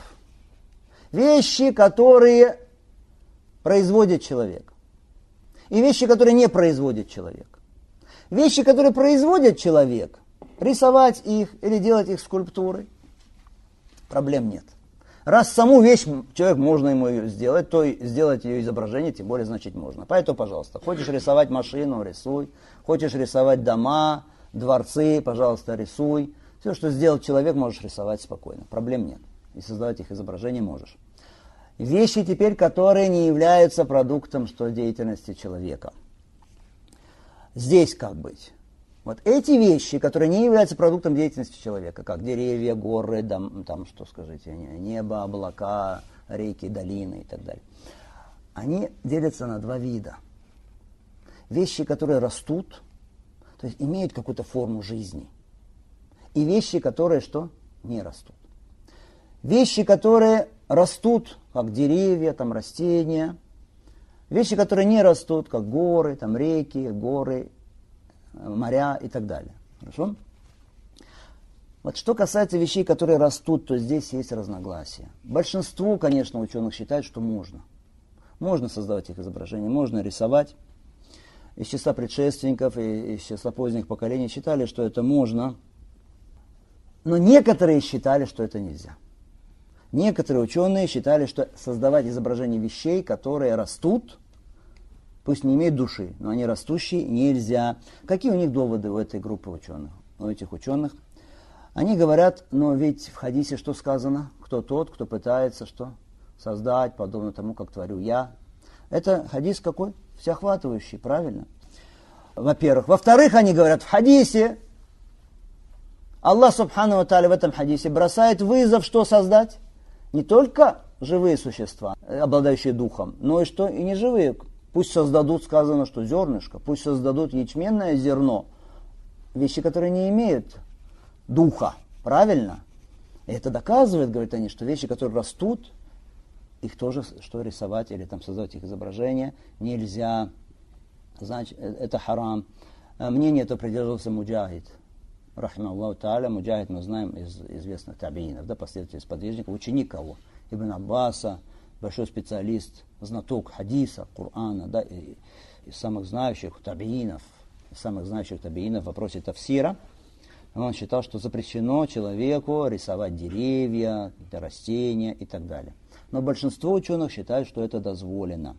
Вещи, которые производит человек. И вещи, которые не производит человек. Вещи, которые производит человек, рисовать их или делать их скульптурой, проблем нет. Раз саму вещь человек можно ему ее сделать, то сделать ее изображение, тем более, значит, можно. Поэтому, пожалуйста, хочешь рисовать машину, рисуй. Хочешь рисовать дома, дворцы, пожалуйста, рисуй. Все, что сделал человек, можешь рисовать спокойно. Проблем нет. И создавать их изображение можешь. Вещи теперь, которые не являются продуктом деятельности человека. Здесь как быть? Вот эти вещи, которые не являются продуктом деятельности человека, как деревья, горы, там что скажите, небо, облака, реки, долины и так далее, они делятся на два вида. Вещи, которые растут, то есть имеют какую-то форму жизни, и вещи, которые что? Не растут. Вещи, которые растут, как деревья, там растения, вещи, которые не растут, как горы, там реки, горы, моря и так далее. Хорошо? Вот что касается вещей, которые растут, то здесь есть разногласия. Большинство, конечно, ученых считают, что можно. Можно создавать их изображения, можно рисовать. Из числа предшественников и из числа поздних поколений считали, что это можно. Но некоторые считали, что это нельзя. Некоторые ученые считали, что создавать изображения вещей, которые растут, пусть не имеют души, но они растущие, нельзя. Какие у них доводы у этой группы ученых, у этих ученых? Они говорят, но ведь в хадисе что сказано? Кто тот, кто пытается что? Создать, подобно тому, как творю я. Это хадис какой? Всеохватывающий, правильно? Во-первых. Во-вторых, они говорят, в хадисе Аллах Субхану ва Тааля в этом хадисе бросает вызов, что создать? Не только живые существа, обладающие духом, но и что и неживые. Пусть создадут, сказано, что зернышко, пусть создадут ячменное зерно, вещи, которые не имеют духа, правильно? И это доказывает, говорят они, что вещи, которые растут, их тоже что рисовать или там создавать их изображения нельзя. Значит, это харам. Мнение это придерживался Муджахид. Рахима Аллаху Тааля. Муджахид мы знаем из известных табиинов, да, последователей сподвижников, ученик кого? Ибн Аббаса, большой специалист, знаток хадиса, Корана, да, из самых знающих табиинов, в вопросе тафсира. Он считал, что запрещено человеку рисовать деревья, растения и так далее. Но большинство ученых считают, что это дозволено.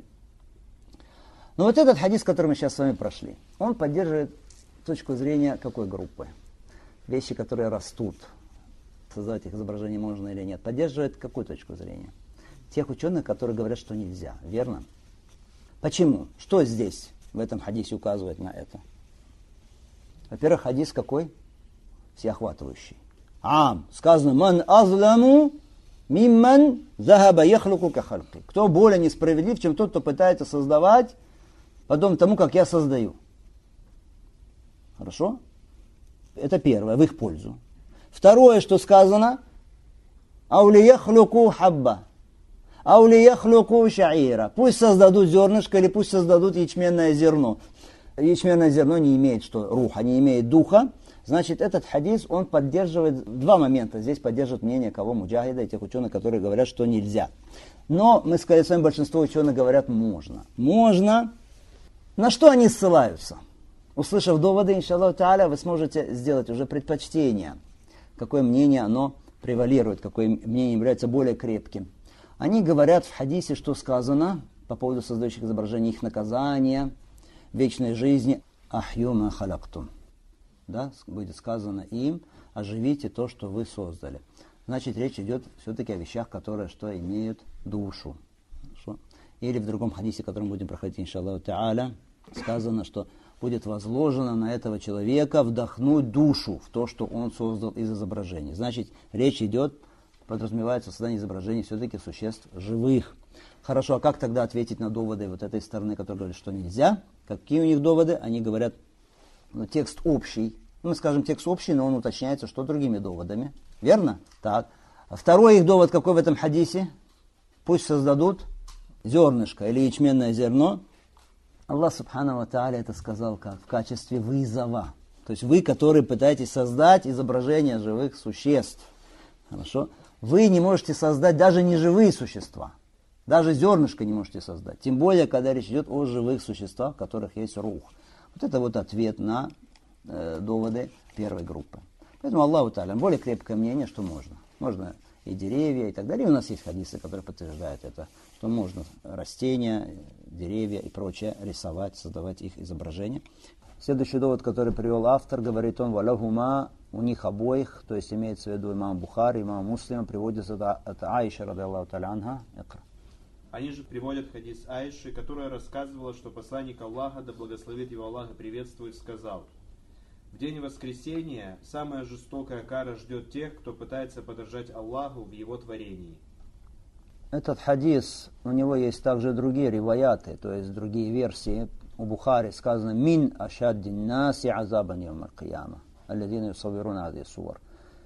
Но вот этот хадис, который мы сейчас с вами прошли, он поддерживает точку зрения какой группы? Вещи, которые растут. Создавать их изображение можно или нет. Поддерживает какую точку зрения? Тех ученых, которые говорят, что нельзя. Верно? Почему? Что здесь, в этом хадисе, указывает на это? Во-первых, хадис какой? Всеохватывающий. Сказано, ман азламу мимман захаба яхлуку кахальки. Кто более несправедлив, чем тот, кто пытается создавать, подобно тому, как я создаю. Хорошо? Это первое, в их пользу. Второе, что сказано, аулияхлуку хабба, аулияхлуку шаира. Пусть создадут зернышко или пусть создадут ячменное зерно. Ячменное зерно не имеет руха, не имеет духа. Значит, этот хадис, он поддерживает два момента. Здесь поддерживает мнение кого? Муджахида и тех ученых, которые говорят, что нельзя. Но мы сказали с вами, большинство ученых говорят, можно. Можно. На что они ссылаются? Услышав доводы, иншаллаху тааля, вы сможете сделать уже предпочтение. Какое мнение оно превалирует, какое мнение является более крепким. Они говорят в хадисе, что сказано по поводу создающих изображений, их наказания, вечной жизни. Ахьюма халактум. Да, будет сказано им, оживите то, что вы создали. Значит, речь идет все-таки о вещах, которые что имеют душу. Хорошо? Или в другом хадисе, который мы будем проходить, иншаллаху тааля, сказано, что будет возложено на этого человека вдохнуть душу в то, что он создал из изображений. Значит, речь идет, подразумевается создание изображений все-таки существ живых. Хорошо, а как тогда ответить на доводы вот этой стороны, которые говорят, что нельзя? Какие у них доводы? Они говорят, текст общий. Мы скажем, текст общий, но он уточняется, что другими доводами. Верно? Так. А второй их довод какой в этом хадисе? Пусть создадут зернышко или ячменное зерно. Аллах субхану ва тааля это сказал как? В качестве вызова. То есть вы, которые пытаетесь создать изображение живых существ. Хорошо? Вы не можете создать даже неживые существа. Даже зернышко не можете создать. Тем более, когда речь идет о живых существах, в которых есть рух. Вот это вот ответ на доводы первой группы. Поэтому Аллаху тааля более крепкое мнение, что можно. Можно и деревья, и так далее. И у нас есть хадисы, которые подтверждают это, что можно растения, деревья и прочее рисовать, создавать их изображения. Следующий довод, который привел автор, говорит он, валяхума, у них обоих, то есть имеется в виду имам Бухари, имам Муслим, приводится от Аиши, ради Аллаху тааля анха. Они же приводят хадис Аиши, которая рассказывала, что посланник Аллаха, да благословит его Аллах и приветствует, сказал: в день воскресения самая жестокая кара ждет тех, кто пытается подражать Аллаху в его творении. Этот хадис, у него есть также другие риваяты, то есть другие версии. У Бухари сказано «Мин ашаддин наси азабан явм аль-кияма, алладина юсаввируна хази сувар».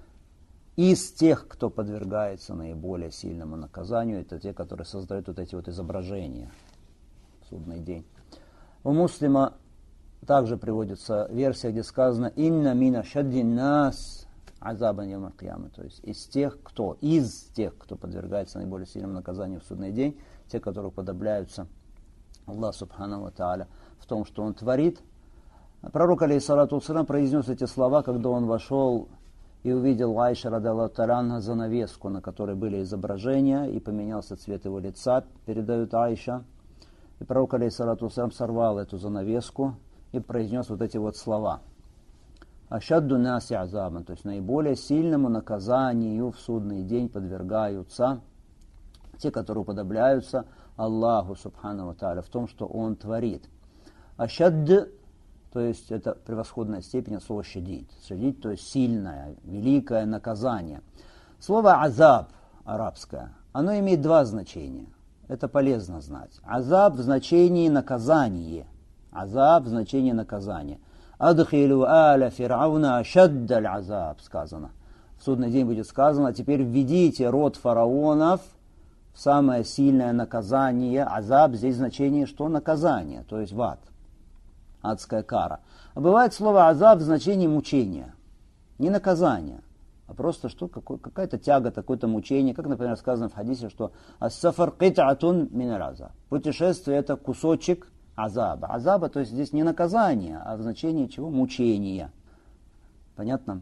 Из тех, кто подвергается наиболее сильному наказанию, это те, которые создают вот эти вот изображения в судный день. У Муслима также приводится версия, где сказано «Инна мина шаддин нас азабан явм аль-кияма», то есть из тех, кто подвергается наиболее сильному наказанию в судный день, те, которые уподобляются Аллаху субхану ва тааля в том, что он творит. Пророк алейхиссалату вассалям произнес эти слова, когда он вошел и увидел Аиша ради Аллаху тааля анха занавеску, на которой были изображения, и поменялся цвет его лица, передает Аиша. И пророк алейхиссалату вассалям сорвал эту занавеску и произнес вот эти вот слова. Ашадду наси азабан, то есть наиболее сильному наказанию в судный день подвергаются те, которые уподобляются Аллаху субхану ва тааля в том, что он творит. Ашадд, то есть это превосходная степень от слова шадид. Шадид, то есть сильное, великое наказание. Слово азаб арабское, оно имеет два значения. Это полезно знать. Азаб в значении наказание. Азаб в значении наказания. Адхилу аля фирауна ашаддаль азаб, сказано. В судный день будет сказано, а теперь введите род фараонов в самое сильное наказание. Азаб здесь значение что? Наказание, то есть в ад. Адская кара. А бывает слово азаб в значении мучения. Не наказание, а просто что? Какая-то тяга, какое-то мучение. Как, например, сказано в хадисе, что «Ас-сафар кит'атун мин аль-азаб». Путешествие – это кусочек азаба. Азаба, то есть здесь не наказание, а в значении чего? Мучения. Понятно?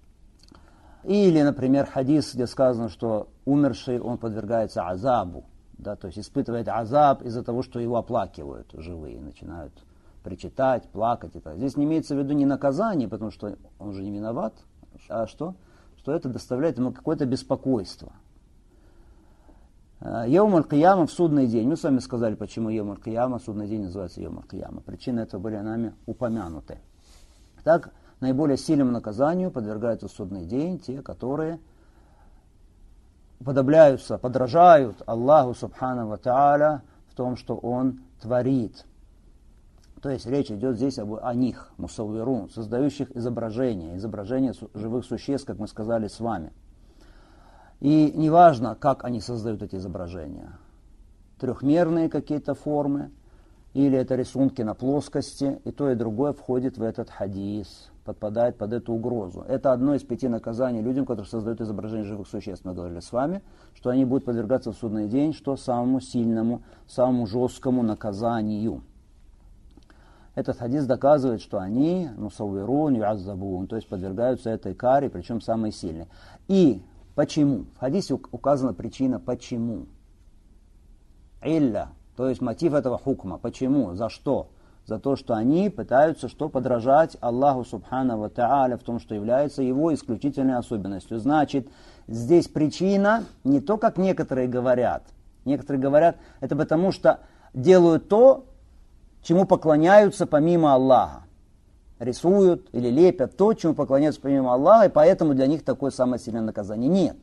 Или, например, хадис, где сказано, что умерший, он подвергается азабу. Да, то есть испытывает азаб из-за того, что его оплакивают живые, начинают причитать, плакать. И так. Здесь не имеется в виду не наказание, потому что он же не виноват, а что? Что это доставляет ему какое-то беспокойство. Йом аль-Кияма в судный день. Мы с вами сказали, почему Йом аль-Кияма, судный день называется Йом аль-Кияма. Причины этого были нами упомянуты. Так, наиболее сильному наказанию подвергаются в судный день те, которые уподобляются, подражают Аллаху субхану ва тааля в том, что Он творит. То есть речь идет здесь о них, мусаввирун, создающих изображения живых существ, как мы сказали с вами. И неважно, как они создают эти изображения. Трехмерные какие-то формы, или это рисунки на плоскости, и то, и другое входит в этот хадис. подпадает под эту угрозу. Это одно из 5 наказаний людям, которые создают изображение живых существ. Мы говорили с вами, что они будут подвергаться в судный день, что самому сильному, самому жесткому наказанию. Этот хадис доказывает, что они мусаввирун юаззабун, то есть подвергаются этой каре, причем самые сильные. И почему? В хадисе указана причина почему. Илля, то есть мотив этого хукма. Почему? За что? За то, что они пытаются что? Подражать Аллаху Субхану ва Тааля в том, что является его исключительной особенностью. Значит, здесь причина не то, как некоторые говорят. Некоторые говорят, это потому что делают то, чему поклоняются помимо Аллаха. Рисуют или лепят то, чему поклоняются помимо Аллаха, и поэтому для них такое самое сильное наказание. Нет.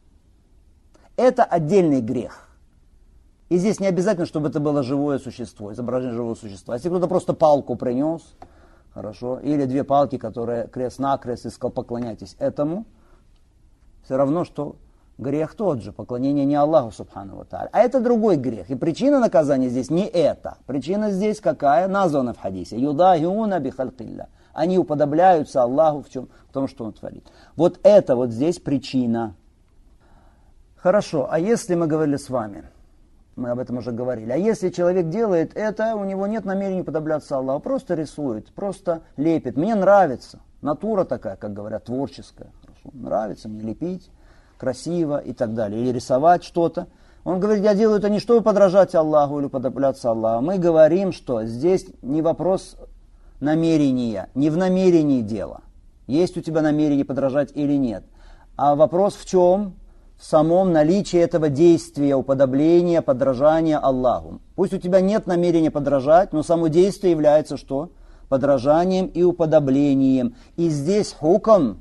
Это отдельный грех. И здесь не обязательно, чтобы это было живое существо, изображение живого существа. Если кто-то просто палку принес, хорошо, или 2 палки, которые крест-накрест, и сказал, поклоняйтесь этому, все равно, что грех тот же, поклонение не Аллаху Субхану ва Тааля. А это другой грех. И причина наказания здесь не это. Причина здесь какая? Названа в хадисе. Юдахиуна бихалкилля. Они уподобляются Аллаху в том, что Он творит. Вот это вот здесь причина. Хорошо, а если мы говорили с вами, мы об этом уже говорили, а если человек делает это, у него нет намерения уподобляться Аллаху, просто рисует, просто лепит. Мне нравится. Натура такая, как говорят, творческая. Хорошо. Нравится мне лепить красиво и так далее, или рисовать что-то. Он говорит, я делаю это не чтобы подражать Аллаху или подобляться Аллаху. Мы говорим, что здесь не вопрос намерения, не в намерении дело. Есть у тебя намерение подражать или нет. А вопрос в чем? В самом наличии этого действия, уподобления, подражания Аллаху. Пусть у тебя нет намерения подражать, но само действие является что? Подражанием и уподоблением. И здесь хукм,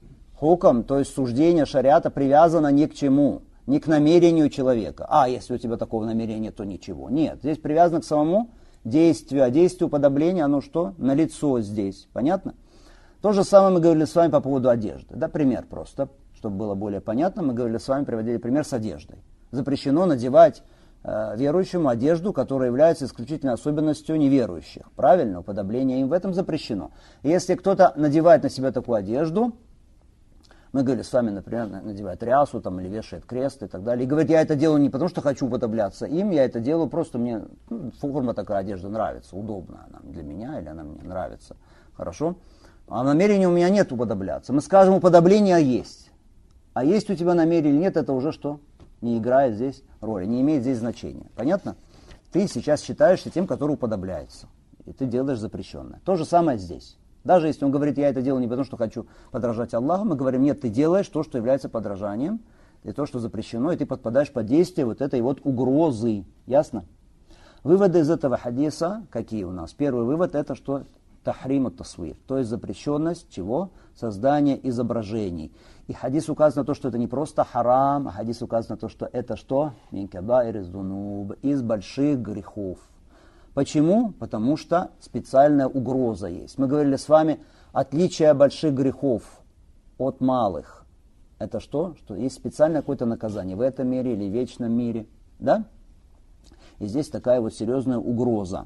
то есть суждение шариата, привязано ни к чему, не к намерению человека. А если у тебя такого намерения, то ничего. Нет, здесь привязано к самому действию. А действие уподобления, оно что? Налицо здесь. Понятно? То же самое мы говорили с вами по поводу одежды. Да, пример просто, чтобы было более понятно. Мы говорили с вами, приводили пример с одеждой. Запрещено надевать верующему одежду, которая является исключительной особенностью неверующих. Правильно? Уподобление им в этом запрещено. И если кто-то надевает на себя такую одежду, мы говорили с вами, например, надевает рясу там, или вешает крест и так далее. И говорит, я это делаю не потому, что хочу уподобляться им, я это делаю просто мне, форма такая одежда нравится, удобная она для меня или она мне нравится. Хорошо? А намерения у меня нет уподобляться. Мы скажем, уподобление есть. А есть у тебя намерение или нет, это уже что? Не играет здесь роли, не имеет здесь значения. Понятно? Ты сейчас считаешься тем, который уподобляется. И ты делаешь запрещенное. То же самое здесь. Даже если он говорит, я это делаю не потому, что хочу подражать Аллаху, мы говорим, нет, ты делаешь то, что является подражанием, и то, что запрещено, и ты подпадаешь под действие вот этой вот угрозы. Ясно? Выводы из этого хадиса какие у нас? Первый вывод это что? Тахриму тасвир, то есть запрещенность чего? Создания изображений. И хадис указывает на то, что это не просто харам, а хадис указывает на то, что это что? Мин кабаир из-дунуб, из больших грехов. Почему? Потому что специальная угроза есть. Мы говорили с вами, отличие больших грехов от малых. Это что? Что есть специальное какое-то наказание в этом мире или в вечном мире. Да? И здесь такая вот серьезная угроза.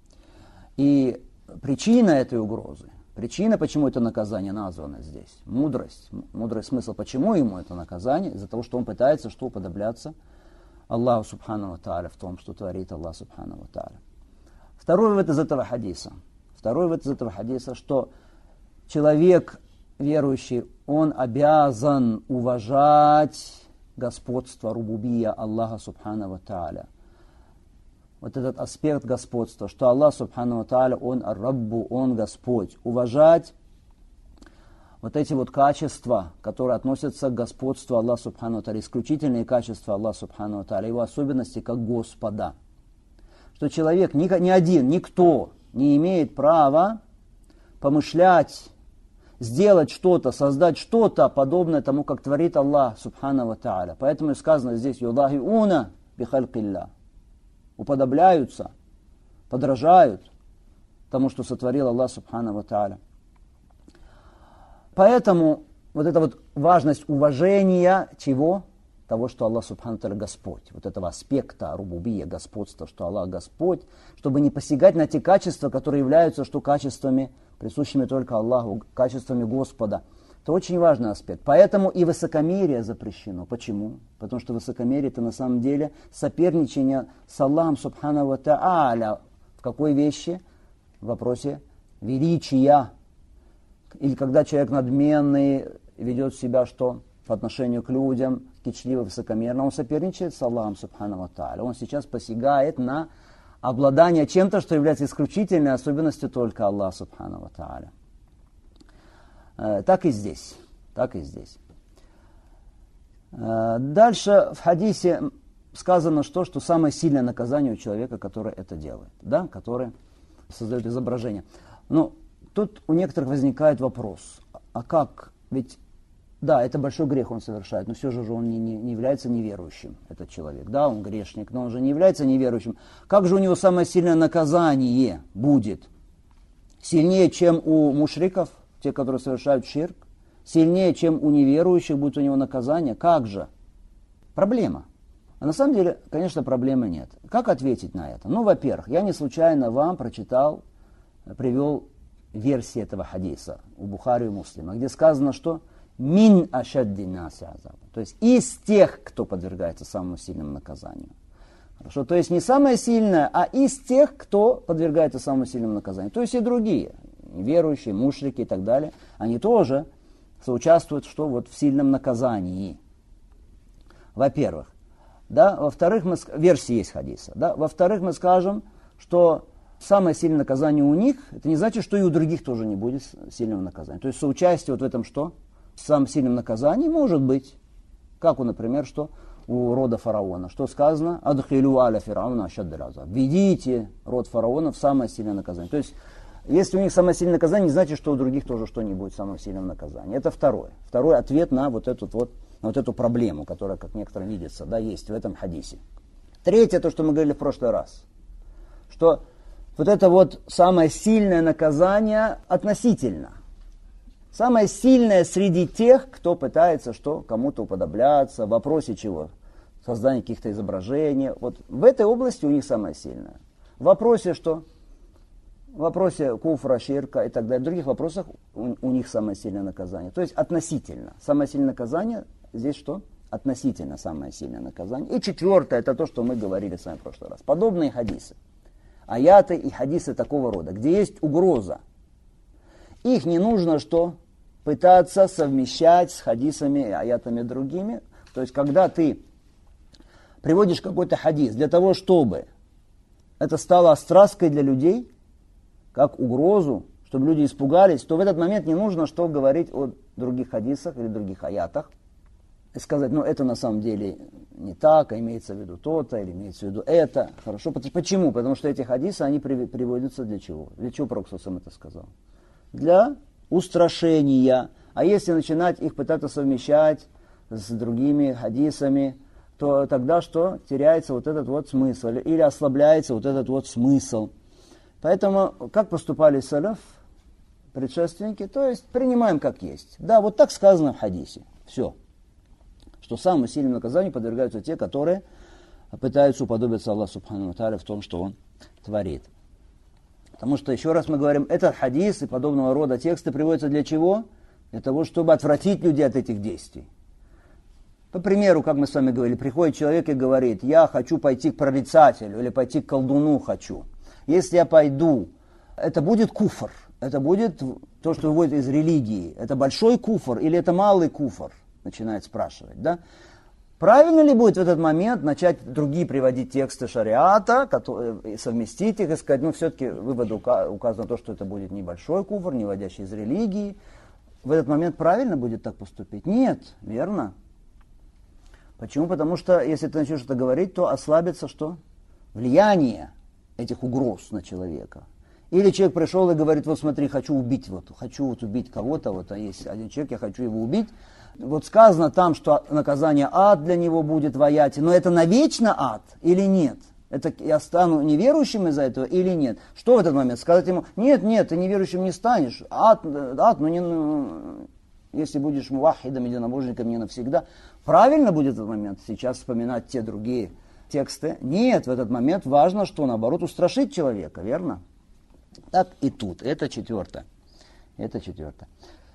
И причина этой угрозы, причина, почему это наказание названо здесь, мудрость, мудрый смысл, почему ему это наказание, из-за того, что он пытается что уподобляться Аллаху Субхану ва Тааля в том, что творит Аллах Субхану ва Тааля. Второй вывод из этого хадиса, что человек верующий, он обязан уважать господство рубубия Аллаха Субхану ва Тааля. Вот этот аспект господства, что Аллах Субхану ва Тааля, Он Ар-Раббу, Он Господь. Уважать вот эти вот качества, которые относятся к господству Аллаха Субхану ва Тааля, исключительные качества Аллаха Субхану ва Тааля, его особенности как Господа. Что человек, ни один, никто не имеет права помышлять, сделать что-то, создать что-то подобное тому, как творит Аллах Субхану ва Тааля. Поэтому и сказано здесь «Юдахиуна бихалькилля». Уподобляются, подражают тому, что сотворил Аллах Субхану ва Тааля. Поэтому вот эта вот важность уважения чего? того, что Аллах Субхану Тааля Господь, вот этого аспекта рубубия, господства, что Аллах Господь, чтобы не посягать на те качества, которые являются что качествами, присущими только Аллаху, качествами Господа. Это очень важный аспект. Поэтому и высокомерие запрещено. Почему? Потому что высокомерие это на самом деле соперничание с Аллахом Субхану ва Тааля. В какой вещи? В вопросе величия. Или когда человек надменный, ведет себя что? По отношению к людям, кичливо, высокомерно, он соперничает с Аллахом Субхану ва Тааля. Он сейчас посягает на обладание чем-то, что является исключительной особенностью только Аллаха Субхану ва Тааля. Так и здесь. Так и здесь. Дальше в хадисе сказано, что самое сильное наказание у человека, который это делает, да, который создает изображение. Но тут у некоторых возникает вопрос, а как? Ведь, да, это большой грех он совершает, но все же он не является неверующим, этот человек. Да, он грешник, но он же не является неверующим. Как же у него самое сильное наказание будет? Сильнее, чем у мушриков, те, которые совершают ширк? Сильнее, чем у неверующих будет у него наказание? Как же? Проблема. А на самом деле, конечно, проблемы нет. Как ответить на это? Ну, во-первых, я не случайно вам привел версии этого хадиса у Бухари и Муслима, где сказано, что «мин ашадди наси азаб», то есть из тех, кто подвергается самому сильному наказанию. Хорошо, то есть не самое сильное, а из тех, кто подвергается самому сильному наказанию. То есть и другие, верующие, мушрики и так далее, они тоже соучаствуют в сильном наказании. Во-первых. Да? Во-вторых, версии есть хадиса. Да? Во-вторых, мы скажем, что самое сильное наказание у них, это не значит, что и у других тоже не будет сильного наказания. То есть соучастие в этом что? В самом сильном наказании может быть. Как, например, что у рода фараона. Что сказано? «Адхилю аля фараона ашаддаль азаб». Введите род фараона в самое сильное наказание. То есть, если у них самое сильное наказание, не значит, что у других тоже что-нибудь самое сильное наказание. Это второй. Второй ответ на вот эту проблему, которая, как некоторым видится, да, есть в этом хадисе. Третье, то, что мы говорили в прошлый раз. Что вот это самое сильное наказание относительно. Самое сильное среди тех, кто пытается кому-то уподобляться, в вопросе чего? Создание каких-то изображений. Вот в этой области у них самое сильное. В вопросе что? В вопросе куфра, ширка и так далее. В других вопросах у них самое сильное наказание. То есть относительно. Самое сильное наказание здесь что? Относительно самое сильное наказание. И четвертое, это то, что мы говорили с вами в прошлый раз. Подобные хадисы. Аяты и хадисы такого рода, где есть угроза. Их не нужно пытаться совмещать с хадисами и аятами другими. То есть, когда ты приводишь какой-то хадис для того, чтобы это стало острасткой для людей, как угрозу, чтобы люди испугались, то в этот момент не нужно говорить о других хадисах или других аятах. И сказать, это на самом деле не так, а имеется в виду то-то, или имеется в виду это. Хорошо. Почему? Потому что эти хадисы, они приводятся для чего? Для чего Пророк сам это сказал? Для устрашения. А если начинать их пытаться совмещать с другими хадисами, то тогда что? Теряется этот смысл. Или ослабляется этот смысл. Поэтому, как поступали салаф, предшественники, то есть принимаем как есть. Да, вот так сказано в хадисе. Все. Что самому сильному наказанию подвергаются те, которые пытаются уподобиться Аллаху Субхану ва Тааля в том, что Он творит. Потому что, еще раз мы говорим, этот хадис и подобного рода тексты приводятся для чего? Для того, чтобы отвратить людей от этих действий. По примеру, как мы с вами говорили, приходит человек и говорит, я хочу пойти к прорицателю или пойти к колдуну хочу. Если я пойду, это будет куфр, это будет то, что выводит из религии. Это большой куфр или это малый куфр? Начинает спрашивать, да? Правильно ли будет в этот момент начать другие приводить тексты шариата, и совместить их и сказать, все-таки выводу указано то, что это будет небольшой куфр, не вводящий из религии. В этот момент правильно будет так поступить? Нет, верно. Почему? Потому что, если ты начнешь это говорить, то ослабится что? Влияние этих угроз на человека. Или человек пришел и говорит, смотри, хочу убить убить кого-то, а есть один человек, я хочу его убить. Сказано там, что наказание ад для него будет в аяте, но это навечно ад или нет? Это я стану неверующим из-за этого или нет? Что в этот момент? Сказать ему, нет, ты неверующим не станешь, ад, если будешь мувахидом, единобожником не навсегда, правильно будет в этот момент сейчас вспоминать те другие тексты? Нет, в этот момент важно, что наоборот устрашить человека, верно? Так и тут. Это четвертое. Это четвертое.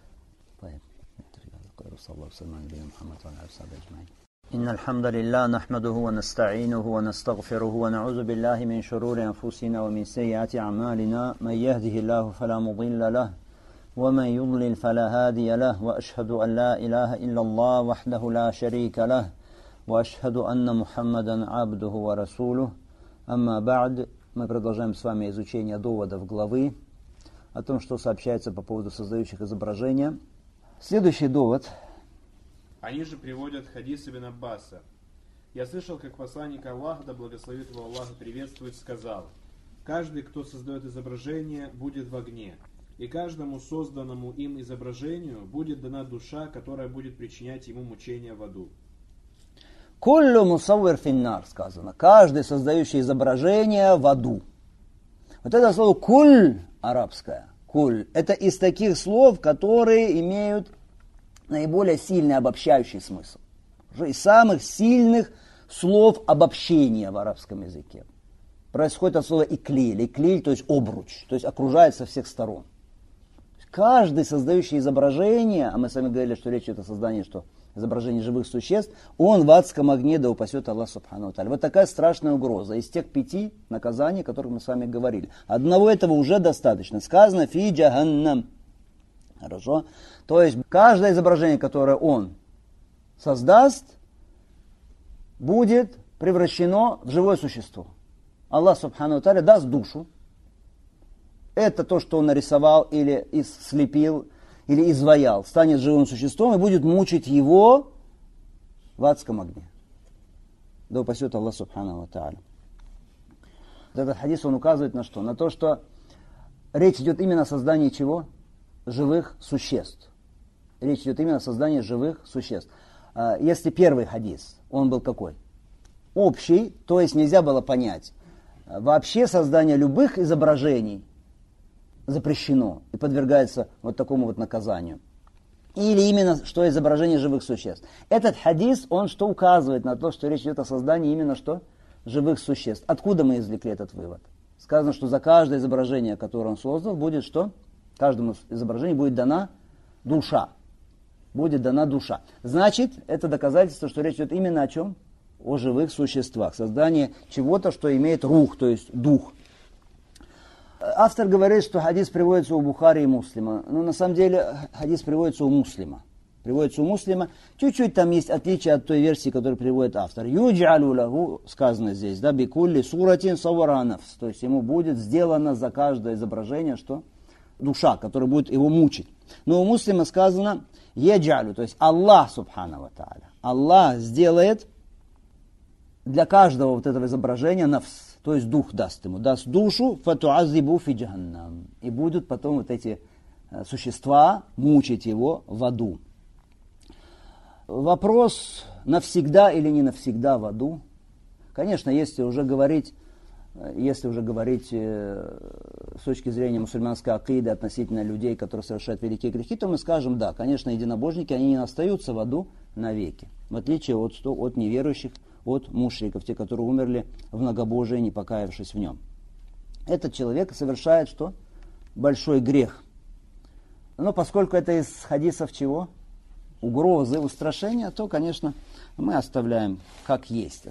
إن الحمد لله نحمده ونستعينه ونستغفره ونعوذ بالله من شرور أنفسنا ومن سيئات أعمالنا من يهده الله فلا مضل له ومن يضلل فلا هادي له وأشهد أن لا إله إلا الله وحده لا شريك له وأشهد أن محمدا عبده ورسوله أما بعد. Мы продолжаем с вами изучение доводов главы о том, что сообщается по поводу создающих изображения. Следующий довод. Они же приводят хадис ибн Аббаса. Я слышал, как посланник Аллаха, да благословит его Аллах и приветствует, сказал: каждый, кто создает изображение, будет в огне, и каждому созданному им изображению будет дана душа, которая будет причинять ему мучения в аду. Куллю мусаввир финнар сказано. Каждый, создающий изображение, в аду. Вот это слово куль арабское. Куль. Это из таких слов, которые имеют наиболее сильный обобщающий смысл. Из самых сильных слов обобщения в арабском языке. Происходит от слова иклиль. Иклиль, то есть обруч, то есть окружает со всех сторон. Каждый, создающий изображение, а мы с вами говорили, что речь идет о создании что? Изображений живых существ, он в адском огне, да упасет Аллах субхану ва тааля. Вот такая страшная угроза из тех 5 наказаний, о которых мы с вами говорили. Одного этого уже достаточно. Сказано фи джаханнам. Хорошо? То есть каждое изображение, которое он создаст, будет превращено в живое существо. Аллах субхану ва тааля даст душу. Это то, что он нарисовал или слепил, или изваял, станет живым существом и будет мучить его в адском огне. Да упасет Аллах субхану ва тааля. Этот хадис, он указывает на что? На то, что речь идет именно о создании чего? Живых существ. Речь идет именно о создании живых существ. Если первый хадис, он был какой? Общий, то есть нельзя было понять. Вообще создание любых изображений запрещено и подвергается вот такому вот наказанию. Или именно что изображение живых существ. Этот хадис, он что указывает на то, что речь идет о создании именно что? Живых существ. Откуда мы извлекли этот вывод? Сказано, что за каждое изображение, которое он создал, будет что? Каждому изображению будет дана душа. Будет дана душа. Значит, это доказательство, что речь идет именно о чем? О живых существах. Создание чего-то, что имеет рух, то есть дух. Автор говорит, что хадис приводится у Бухари и Муслима. Но на самом деле хадис приводится у Муслима. Приводится у Муслима. Чуть-чуть там есть отличие от той версии, которую приводит автор. Юджалу лаху, сказано здесь, да, бикулли суратин саваранафс. То есть ему будет сделано за каждое изображение, что? Душа, которая будет его мучить. Но у Муслима сказано еджалю, то есть Аллах субхану ва тааля. Аллах сделает для каждого вот этого изображения нафс. То есть дух даст ему, даст душу, фатуазибу фи джаханнам. И будут потом вот эти существа мучить его в аду. Вопрос, навсегда или не навсегда в аду. Конечно, если уже говорить с точки зрения мусульманской акиды относительно людей, которые совершают великие грехи, то мы скажем, да, конечно, единобожники, они не остаются в аду навеки. В отличие от неверующих, от мушриков, те, которые умерли в многобожии, не покаявшись в нем. Этот человек совершает что? Большой грех. Но поскольку это из хадисов чего? Угрозы, устрашения, то, конечно, мы оставляем как есть.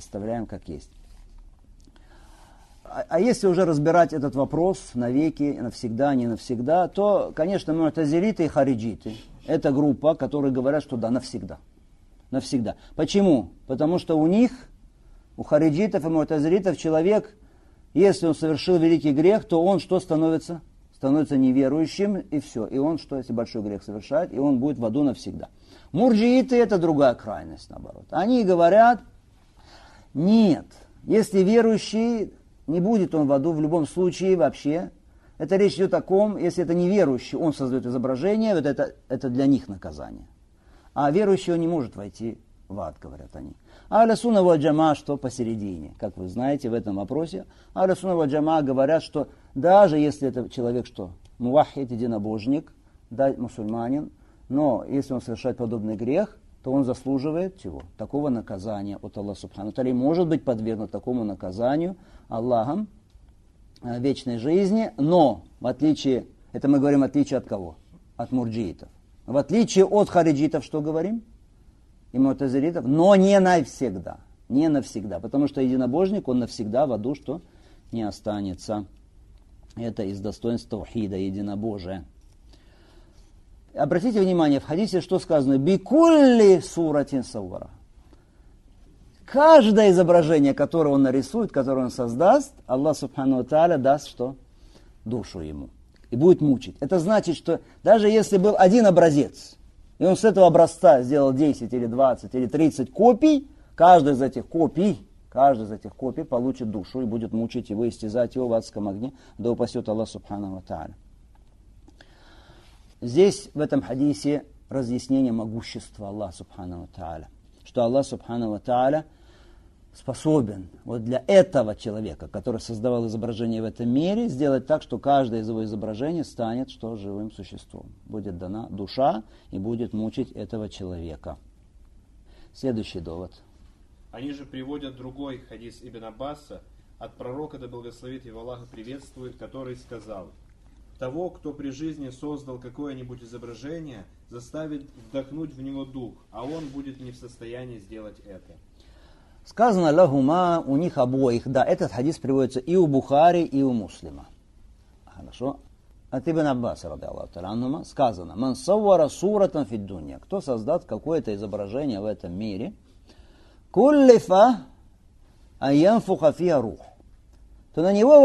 А если уже разбирать этот вопрос навеки, навсегда, не навсегда, то, конечно, му'тазилиты и хариджиты – это группа, которые говорят, что да, навсегда. Навсегда. Почему? Потому что у хариджитов и му'тазилитов человек, если он совершил великий грех, то он что становится? Становится неверующим, и все. И он что, если большой грех совершает, и он будет в аду навсегда. Мурджииты – это другая крайность, наоборот. Они говорят, нет, если верующий, не будет он в аду в любом случае вообще. Это речь идет о ком, если это неверующий, он создает изображение, вот это для них наказание. А верующий он не может войти в ад, говорят они. А ахлю сунна валь джамаа что посередине. Как вы знаете, в этом вопросе ахлю сунна валь джамаа говорят, что даже если это человек что? Муваххид, единобожник, да, мусульманин, Но если он совершает подобный грех, то он заслуживает чего? Такого наказания от Аллаха Субхану ва Тааля. Может быть подвергнут такому наказанию Аллахом вечной жизни, но в отличие, это мы говорим в отличие от кого? От мурджиитов. В отличие от хариджитов, что говорим? И му'тазилитов, но не навсегда. Не навсегда. Потому что единобожник, он навсегда в аду что? Не останется. Это из достоинств таухида, единобожия. Обратите внимание, в хадисе что сказано? Бикулли суратин саввара. Каждое изображение, которое он нарисует, которое он создаст, Аллах Субхану ва Тааля даст что? Душу ему. И будет мучить. Это значит, что даже если был один образец, и он с этого образца сделал 10 или 20 или 30 копий, каждая из этих копий получит душу и будет мучить его, истязать его в адском огне, да упасет Аллах Субхану ва Тааля. Здесь, в этом хадисе, разъяснение могущества Аллаха Субхану ва Тааля. Что Аллах Субхану ва Тааля способен вот для этого человека, который создавал изображение в этом мире, сделать так, что каждое из его изображений станет что? Живым существом. Будет дана душа и будет мучить этого человека. Следующий довод. Они же приводят другой хадис Ибн Аббаса от пророка, да благословит его Аллах и приветствует, который сказал: того, кто при жизни создал какое-нибудь изображение, заставит вдохнуть в него дух, а он будет не в состоянии сделать это. Сказано лахума, у них обоих, да, этот хадис приводится и у Бухари, и у Муслима. Хорошо. От Ибн Аббаса, ради Аллаху та'аля анхума, сказано: «Ман саввара суратан фид дунья», кто создаст какое-то изображение в этом мире, куллифа айянфуха фиха рух, то на него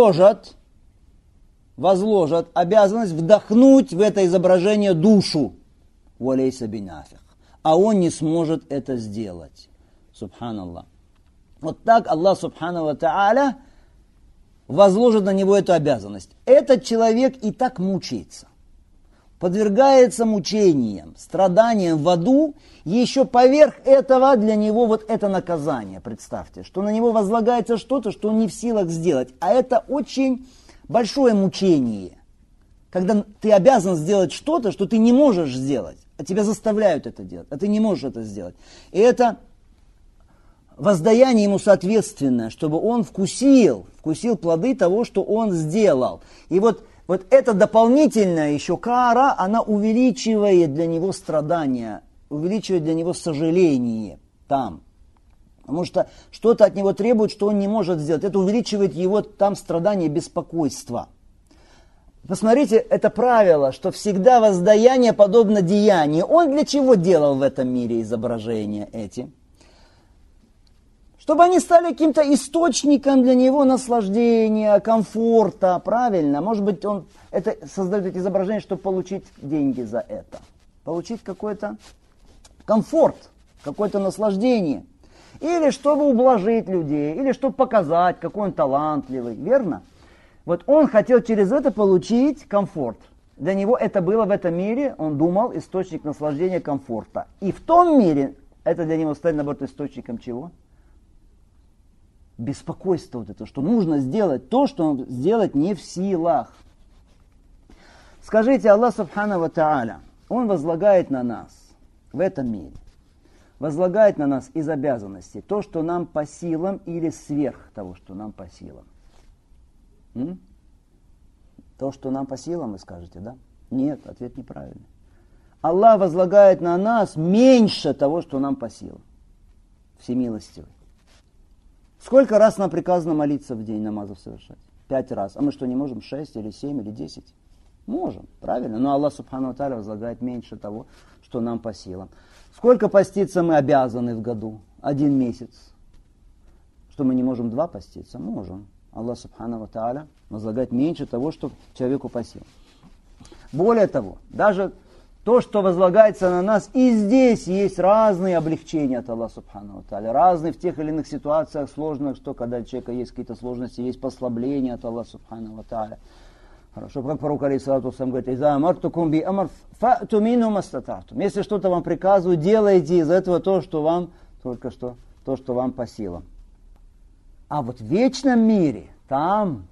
возложат обязанность вдохнуть в это изображение душу, валейса бинафих, а он не сможет это сделать. Субханаллах. Вот так Аллах Субхану ва Тааля возложит на него эту обязанность. Этот человек и так мучается, подвергается мучениям, страданиям в аду, еще поверх этого для него вот это наказание. Представьте, что на него возлагается что-то, что он не в силах сделать. А это очень большое мучение, когда ты обязан сделать что-то, что ты не можешь сделать, а тебя заставляют это делать, а ты не можешь это сделать. И это воздаяние ему соответственное, чтобы он вкусил плоды того, что он сделал. И вот эта дополнительная еще кара, она увеличивает для него страдания, увеличивает для него сожаление там. Потому что что-то от него требует, что он не может сделать. Это увеличивает его там страдания, беспокойство. Посмотрите, это правило, что всегда воздаяние подобно деянию. Он для чего делал в этом мире изображения эти? Чтобы они стали каким-то источником для него наслаждения, комфорта, правильно? Может быть, он создает эти изображения, чтобы получить деньги за это. Получить какой-то комфорт, какое-то наслаждение. Или чтобы ублажить людей, или чтобы показать, какой он талантливый, верно? Вот он хотел через это получить комфорт. Для него это было в этом мире, он думал, источник наслаждения, комфорта. И в том мире это для него станет, наоборот, источником чего? Беспокойство вот это, что нужно сделать то, что он сделать не в силах. Скажите, Аллах Субхану ва Тааля, Он возлагает на нас в этом мире, возлагает на нас из обязанностей то, что нам по силам, или сверх того, что нам по силам. То, что нам по силам, вы скажете, да? Нет, ответ неправильный. Аллах возлагает на нас меньше того, что нам по силам. Всемилостивый. Сколько раз нам приказано молиться в день, намазов совершать? 5 раз. А мы что, не можем 6 или 7 или 10? Можем, правильно. Но Аллах Субхану ва Тааля возлагает меньше того, что нам по силам. Сколько поститься мы обязаны в году? 1 месяц. Что мы не можем 2 поститься? Можем. Аллах Субхану ва Тааля возлагает меньше того, что человеку по силам. Более того, даже то, что возлагается на нас, и здесь есть разные облегчения от Аллаха Субхану ва Тааля. Разные в тех или иных ситуациях сложных, что когда у человека есть какие-то сложности, есть послабления от Аллаха Субхану ва Тааля. Хорошо, как пророк алейхиссалату вассалям говорит: «Иза амартукум би амар фа'ту минху мастататум». Если что-то вам приказывают, делайте из этого то, что вам только что, то, что вам по силам. А вот в вечном мире, там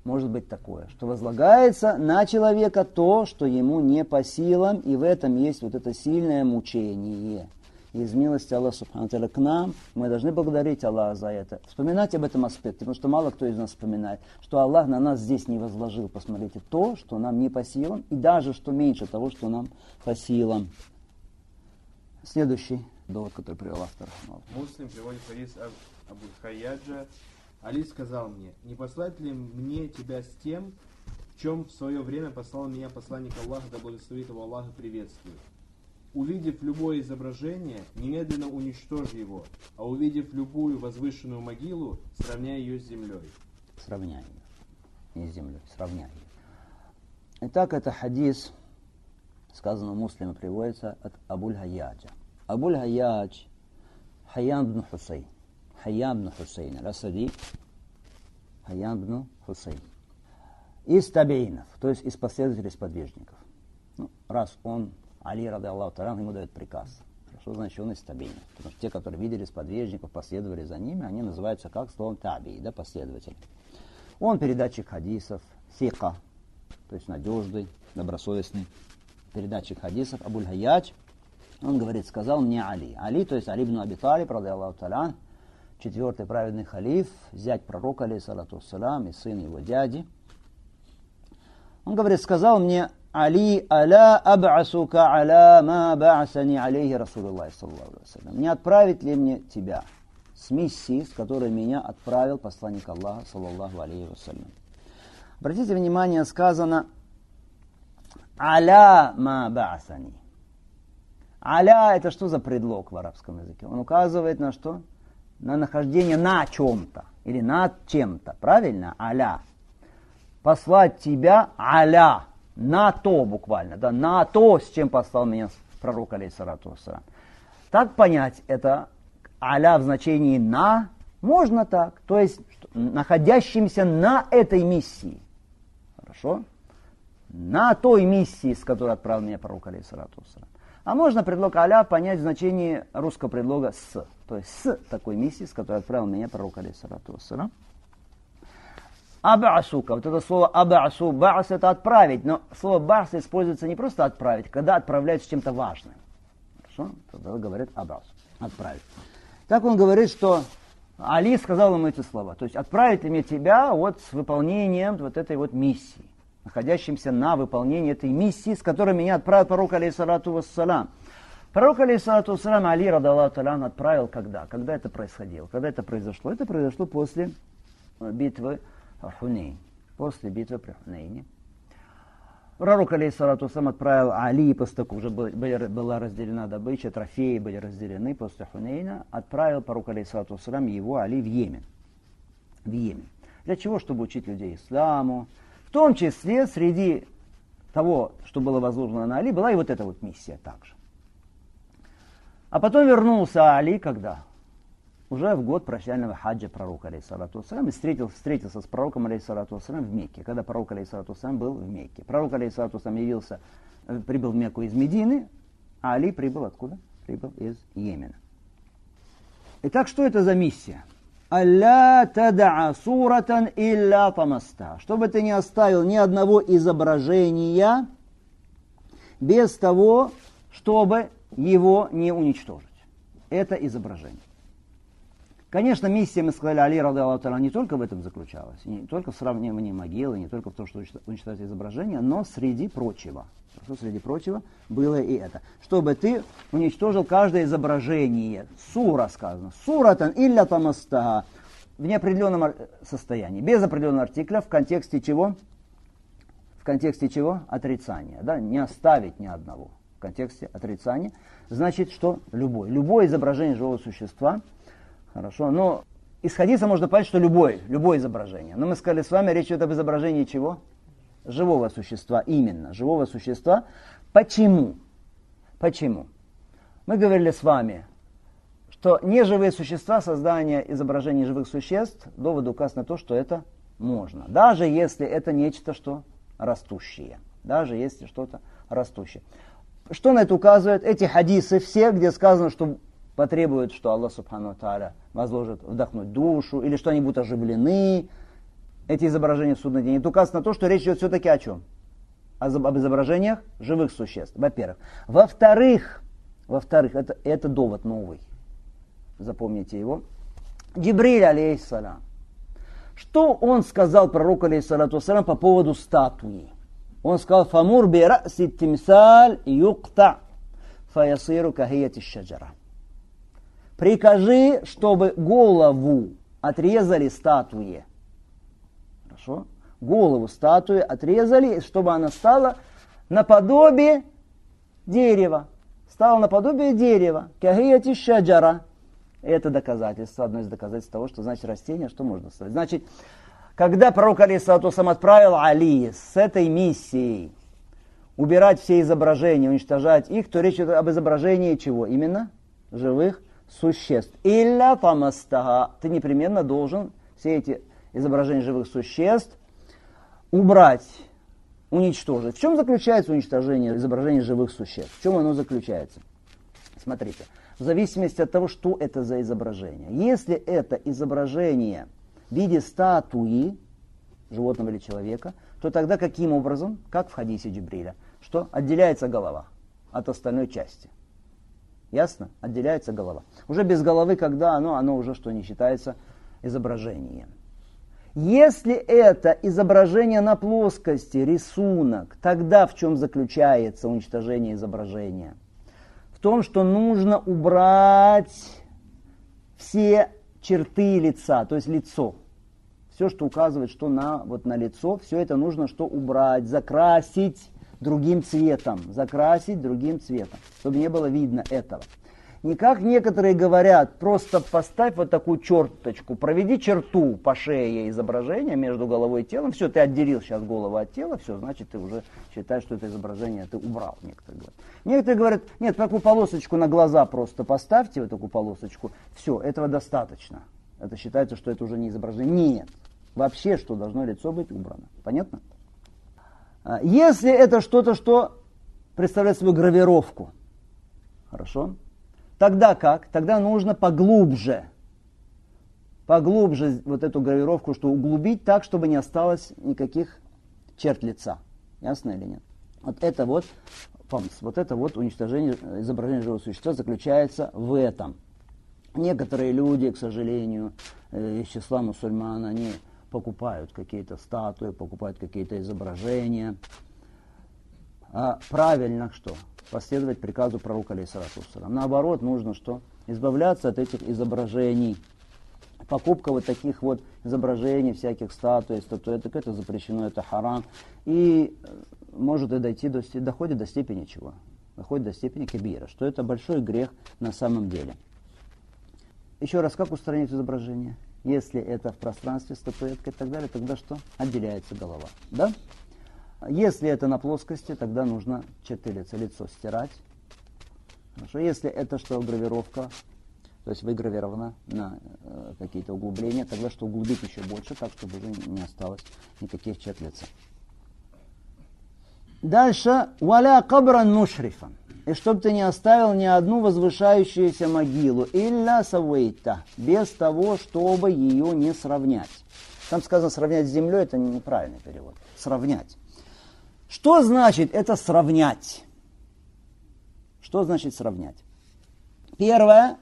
может быть такое, что возлагается на человека то, что ему не по силам, и в этом есть вот это сильное мучение. Из милости Аллаха Субхану Тааля к нам мы должны благодарить Аллаха за это. Вспоминать об этом аспекте, потому что мало кто из нас вспоминает, что Аллах на нас здесь не возложил, посмотрите, то, что нам не по силам, и даже что меньше того, что нам по силам. Следующий довод, который привел автор. Муслим приводит хадис Абу Хайяджа. Али сказал мне: не послать ли мне тебя с тем, в чем в свое время послал меня посланник Аллаха, да благословит его Аллах и приветствует? Увидев любое изображение, немедленно уничтожь его, а увидев любую возвышенную могилу, сравняй ее с землей. Сравняй ее. Не с землей, сравняй ее. Итак, это хадис, сказано в Муслиме, приводится от Абуль-Хайяджа. Абуль-Хайядж Хайян бн Хусейн. Хайян бн Хусейн Расади. Хайян бн Хусейн. Из табиинов, то есть из последователей сподвижников. Раз он, Али, ради Аллаху та'аля, ему дает приказ. Что значит он из табиинов? Потому что те, которые видели сподвижников, последовали за ними, они называются как словом таби, да, последователи. Он передатчик хадисов, сика, то есть надежный, добросовестный передатчик хадисов, Абуль-Хайядж. Он говорит, сказал мне Али. Али, то есть Али ибн Аби Талиб, ради Аллаху та'аля, 4-й праведный халиф, зять пророка, алейхиссалату вассалям, и сын его дяди. Он говорит, сказал мне Али, аля аб'асука аля ма бa'асани алейхи Расулуллах саллаллаху алейхи ва саллям. Не отправить ли мне тебя с миссией, с которой меня отправил посланник Аллаха саллаллаху алейхи ва саллям. Обратите внимание, сказано аля ма бa'асани. Аля — это что за предлог в арабском языке? Он указывает на что? На нахождение на чем-то или над чем-то. Правильно? Аля. Послать тебя аля. На то буквально. Да, на то, с чем послал меня пророк, алейхиссалату вассалям. Так понять это аля в значении на можно так. То есть находящимся на этой миссии. Хорошо? На той миссии, с которой отправил меня пророк, алейхиссалату вассалям. А можно предлог аля понять в значении русского предлога с. То есть с такой миссией, с которой отправил меня пророк, алейхиссалату вассалям. Аб'асука. Вот это слово аб'асу, бa'ас — это отправить. Но слово бa'ас используется не просто отправить, когда отправляют с чем-то важным. Хорошо? Тогда говорит аб'ас. Отправить. Так он говорит, что Али сказал ему эти слова. То есть отправить ли мне тебя вот с выполнением вот этой вот миссии, находящимся на выполнении этой миссии, с которой меня отправил пророк, алейхиссалату вассалям. Пророк, алейхиссалату вассалям, Али, ради Аллаху та'аля, отправил когда? Когда это происходило? Когда это произошло? Это произошло после битвы Хунейн. После битвы при Хунейне. Пророк, алейхиссалату вассалям, отправил Али, после того, как уже была разделена добыча, трофеи были разделены после Хунейна, отправил пророк, алейхиссалату вассалям, его Али в Йемен. В Йемен. Для чего? Чтобы учить людей исламу. В том числе среди того, что было возложено на Али, была и вот эта вот миссия также. А потом вернулся Али, когда? Уже в год прощального хаджа пророка, алейхиссалату вассалям, и встретился с пророком, алейхиссалату вассалям, в Мекке, когда пророк, алейхиссалату вассалям, был в Мекке. Пророк, алейхиссалату вассалям, прибыл в Мекку из Медины, а Али прибыл откуда? Прибыл из Йемена. Итак, что это за миссия? «Алля тада'a суратан илля тамаста». Чтобы ты не оставил ни одного изображения без того, чтобы его не уничтожить. Это изображение. Конечно, миссия, мы сказали, Али, ради Аллаху та'аля, не только в этом заключалась, не только в сравнении могилы, не только в том, что уничтожать изображение, но среди прочего. Среди прочего было и это. Чтобы ты уничтожил каждое изображение. Сура сказано. Суратан илля тамастаха. В неопределенном состоянии. Без определенного артикля. В контексте чего? В контексте чего? Отрицания. Да? Не оставить ни одного. В контексте отрицания. Значит, что любое изображение живого существа. Хорошо. Но из хадиса можно понять, что любое изображение. Но мы сказали с вами, речь идет об изображении чего? Живого существа, именно, живого существа. Почему? Почему? Мы говорили с вами, что неживые существа, создание изображений живых существ, довод указ на то, что это можно. Даже если это нечто, что растущее. Даже если что-то растущее. Что на это указывает? Эти хадисы все, где сказано, что потребует, что Аллах Субхану ва Тааля возложит вдохнуть душу, или что они будут оживлены. эти изображения в судный день, это указывает на то, что речь идет все-таки о чем? Об изображениях живых существ, во-первых. Во-вторых, это довод новый. Запомните его. Джибриль, алейхиссалям. Что он сказал пророку, алейхиссалату вассалям, по поводу статуи? Он сказал: «Фамур би ра'си тимсаль юкта фаясиру кахияти шаджара». Прикажи, чтобы голову отрезали статуе. Хорошо? Голову статуи отрезали, чтобы она стала наподобие дерева. Стала наподобие дерева. Кахияти шаджара. Это доказательство, одно из доказательств того, что значит растение, что можно строить. Значит, когда пророк алейхиссалату вассалям отправил Али с этой миссией убирать все изображения, уничтожать их, то речь идет об изображении чего? Именно живых существ. Илля фамастага. Ты непременно должен все эти изображения живых существ убрать, уничтожить. В чем заключается уничтожение изображений живых существ? В чем оно заключается? Смотрите. В зависимости от того, что это за изображение. Если это изображение в виде статуи, животного или человека, то тогда каким образом? Как в хадисе Джибриля. Что? Отделяется голова от остальной части. Ясно? Отделяется голова. Уже без головы, когда оно уже что не считается изображением. Если это изображение на плоскости, рисунок, тогда в чем заключается уничтожение изображения? В том, что нужно убрать все черты лица, то есть лицо. Все, что указывает, что на лицо, все это нужно что убрать, закрасить другим цветом, чтобы не было видно этого. Не как некоторые говорят, просто поставь вот такую черточку, проведи черту по шее изображения между головой и телом, все, ты отделил сейчас голову от тела, все, значит, ты уже считаешь, что это изображение ты убрал, некоторые говорят, нет, такую полосочку на глаза просто поставьте, вот такую полосочку, все, этого достаточно. Это считается, что это уже не изображение. Нет, вообще, что должно лицо быть убрано. Понятно? Если это что-то, что представляет собой гравировку, хорошо? Тогда как? Тогда нужно поглубже вот эту гравировку, что углубить так, чтобы не осталось никаких черт лица. Ясно или нет? Вот это уничтожение изображения живого существа заключается в этом. Некоторые люди, к сожалению, из числа мусульман, они покупают какие-то статуи, покупают какие-то изображения. А правильно что? Последовать приказу пророка алейхиссалату вассалям. Наоборот, нужно что? Избавляться от этих изображений. Покупка вот таких вот изображений, всяких статуй, статуэток, это запрещено, это харам. И может и доходит до степени чего? Доходит до степени кабира, что это большой грех на самом деле. Еще раз, как устранить изображение? Если это в пространстве, статуэтка и так далее, тогда что? Отделяется голова. Да? Если это на плоскости, тогда нужно черты лицо стирать. Хорошо. Если это что, гравировка, то есть выгравировано на какие-то углубления, тогда что углубить еще больше, так, чтобы уже не осталось никаких черт лица. Дальше. «Валя кабран мушрифан». И чтобы ты не оставил ни одну возвышающуюся могилу, «илля савейта», без того, чтобы ее не сравнять. Там сказано «сравнять с землей», это неправильный перевод. Сравнять. Что значит это сравнять? Что значит сравнять? Первое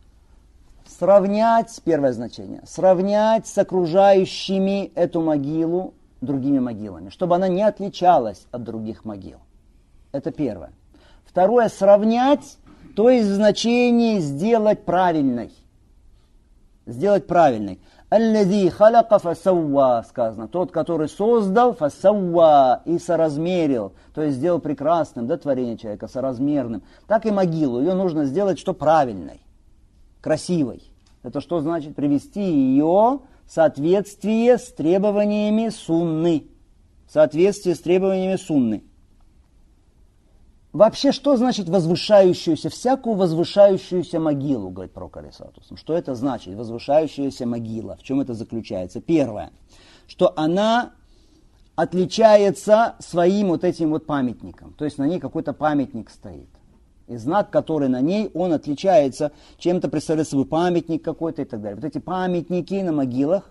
значение. Сравнять с окружающими эту могилу другими могилами, чтобы она не отличалась от других могил. Это первое. Второе, сравнять, то есть значение сделать правильной. Сделать правильной. «Аллази халяка фасауа» сказано. Тот, который создал, фасауа, и соразмерил. То есть сделал прекрасным, да, творение человека, соразмерным. Так и могилу. Ее нужно сделать, что правильной, красивой. Это что значит? Привести ее в соответствие с требованиями сунны. Вообще, что значит возвышающуюся, всякую возвышающуюся могилу, говорит пророк алейхиссалату вассалям. Что это значит, возвышающаяся могила? В чем это заключается? Первое, что она отличается своим вот этим вот памятником. То есть на ней какой-то памятник стоит. И знак, который на ней, он отличается, чем-то представляет собой памятник какой-то и так далее. Вот эти памятники на могилах,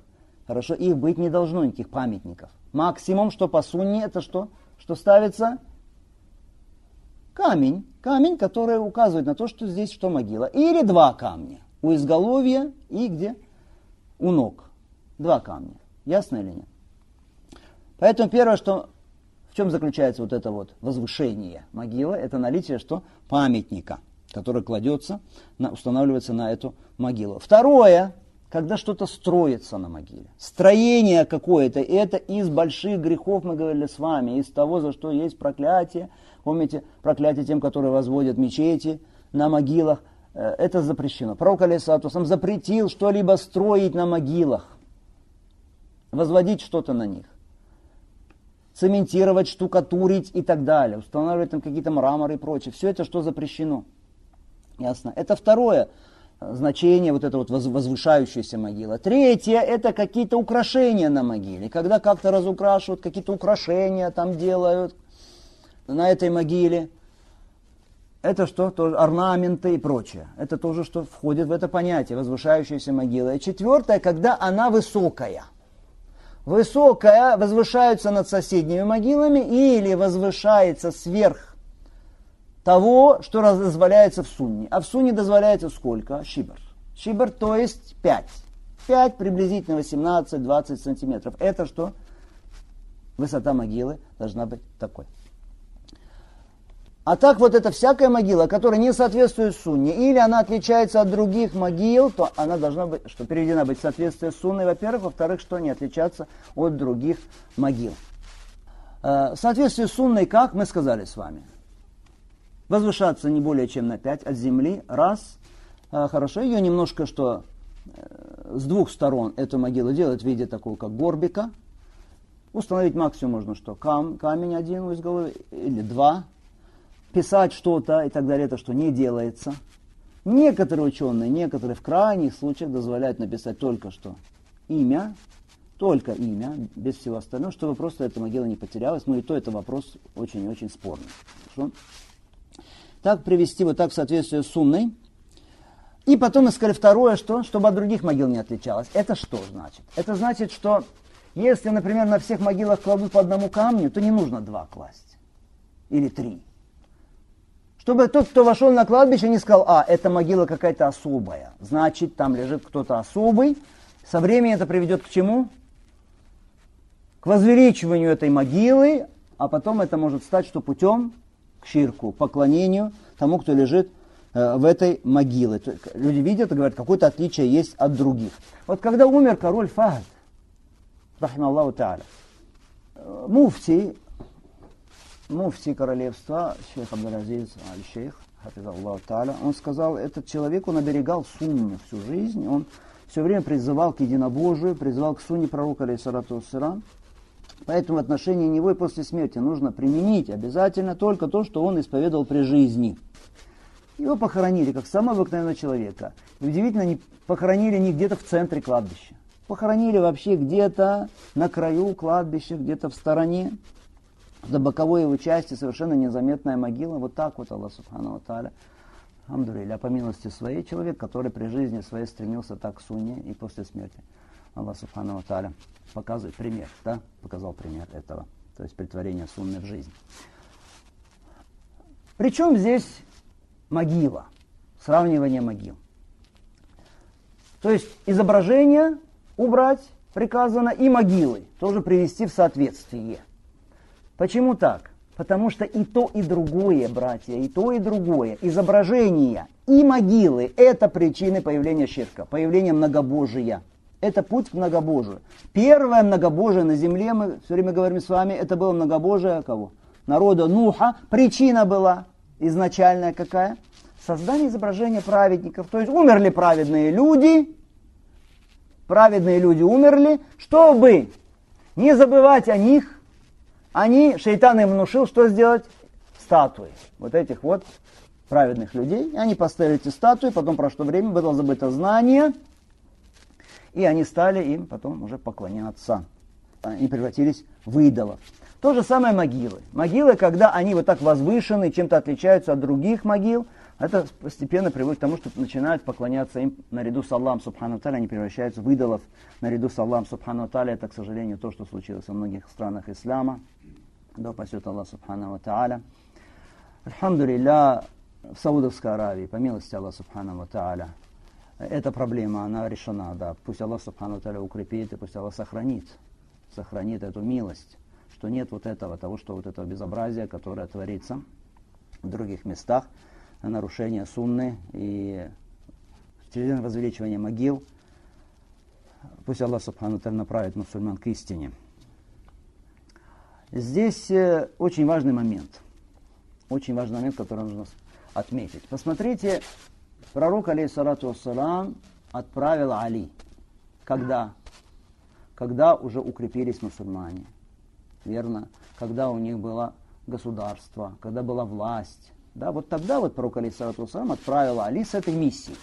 Хорошо, их быть не должно, никаких памятников. Максимум, что по сунне, это что? Что ставится? Камень. Камень, который указывает на то, что здесь что могила. Или два камня. У изголовья и где? У ног. Два камня. Ясно или нет? Поэтому первое, что в чем заключается вот это вот возвышение могилы, это наличие что? Памятника, который кладется, устанавливается на эту могилу. Второе, когда что-то строится на могиле. Строение какое-то, это из больших грехов, мы говорили с вами, из того, за что есть проклятие. Помните, проклятие тем, которые возводят мечети на могилах. Это запрещено. Пророк алейхиссалату вассалям запретил что-либо строить на могилах, возводить что-то на них, цементировать, штукатурить и так далее, устанавливать там какие-то мраморы и прочее. Все это что запрещено. Ясно? Это второе значение, вот это вот возвышающаяся могила. Третье, это какие-то украшения на могиле. Когда как-то разукрашивают, какие-то украшения там делают на этой могиле. Это что? Тоже орнаменты и прочее. Это тоже что входит в это понятие, возвышающаяся могила. И четвертое, когда она высокая. Высокая возвышается над соседними могилами или возвышается сверх того, что дозволяется в сунне. А в сунне дозволяется сколько? Шибр. Шибр, то есть 5. 5 приблизительно 18-20 сантиметров. Это что? Высота могилы должна быть такой. А так вот эта всякая могила, которая не соответствует сунне, или она отличается от других могил, то она должна быть, что переведена быть в соответствие с сунной, во-первых, во-вторых, что не отличаться от других могил. Соответствие с сунной, как мы сказали с вами, возвышаться не более чем на 5 от земли, раз, хорошо, ее немножко что с двух сторон эту могилу делать в виде такого, как горбика, установить максимум можно что, камень один у изголовья, или два, писать что-то и так далее, это что не делается. Некоторые ученые, некоторые в крайних случаях дозволяют написать только что имя, без всего остального, чтобы просто эта могила не потерялась. Ну и то это вопрос очень-очень спорный. Хорошо? Так привести вот так в соответствие с сунной. И потом мы сказали второе, что? Чтобы от других могил не отличалось. Это что значит? Это значит, что если, например, на всех могилах кладут по одному камню, то не нужно 2 класть. Или 3. Чтобы тот, кто вошел на кладбище, не сказал, эта могила какая-то особая. Значит, там лежит кто-то особый. Со временем это приведет к чему? К возвеличиванию этой могилы, а потом это может стать что путем? К ширку, поклонению тому, кто лежит в этой могиле. Люди видят и говорят, какое-то отличие есть от других. Вот когда умер король Фахд, рахималлаху тааля, муфти королевства, шейх Абдул-Азиз аль-Шейх, хафизаллаху тааля, он сказал, этот человек, он оберегал сунну всю жизнь, он все время призывал к единобожию, призывал к сунне пророка, алейхиссалату вассалам. Поэтому в отношении него и после смерти нужно применить обязательно только то, что он исповедовал при жизни. Его похоронили как самого обыкновенного человека. И удивительно, не похоронили не где-то в центре кладбища. Похоронили вообще где-то на краю кладбища, где-то в стороне. За боковой его части совершенно незаметная могила. Вот так вот Аллах Субхану ва Тааля, алхамдулилля, по милости своей, человек, который при жизни своей стремился так к сунне и после смерти. Аллах Субхану ва Тааля показывает пример, да? Показал пример этого, то есть претворение сунны в жизнь. Причем здесь могила, сравнивание могил. То есть изображение убрать приказано и могилы тоже привести в соответствие. Почему так? Потому что и то, и другое, братья, и то, и другое, изображение и могилы – это причины появления ширка, появления многобожия. Это путь к многобожию. Первое многобожие на земле, мы все время говорим с вами, это было многобожие кого? Народа Нуха. Причина была изначальная какая? Создание изображения праведников. То есть умерли праведные люди умерли, чтобы не забывать о них, шейтан им внушил, что сделать? Статуи. Вот этих вот праведных людей. И они поставили эти статуи, потом прошло время, было забыто знание, и они стали им потом уже поклоняться. Они превратились в идолов. То же самое могилы. Могилы, когда они вот так возвышены, чем-то отличаются от других могил, Это постепенно приводит к тому, что начинают поклоняться им наряду с Аллахом Субхану Тааля, они превращаются в идолов наряду с Аллахом Субхану Тааля. Это, к сожалению, то, что случилось во многих странах ислама. Да упасет Аллах Субхану Тааля. Альхамдулилля, в Саудовской Аравии, по милости Аллаха Субхану Тааля, эта проблема, она решена, да. Пусть Аллах Субхану Тааля укрепит, и пусть Аллах сохранит эту милость, что нет вот этого безобразия, которое творится в других местах, нарушение сунны и через возвеличивание могил. Пусть Аллах Субхану Тааля направит мусульман к истине. Здесь очень важный момент, который нужно отметить. Посмотрите, пророк, алейхиссалату вассалам, отправил Али. Когда? Когда уже укрепились мусульмане. Верно? Когда у них было государство, когда была власть. Да, вот тогда вот пророк, алейхиссалату вассалам, отправил Али с этой миссией.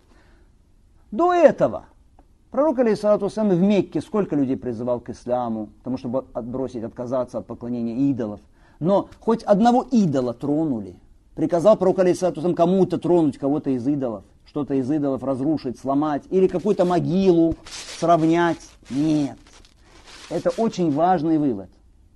До этого пророк, алейхиссалату вассалам, в Мекке сколько людей призывал к исламу, потому чтобы отказаться от поклонения идолов. Но хоть одного идола тронули. Приказал пророк, алейхиссалату вассалам, кому-то тронуть кого-то из идолов, что-то из идолов разрушить, сломать, или какую-то могилу сравнять. Нет. Это очень важный вывод.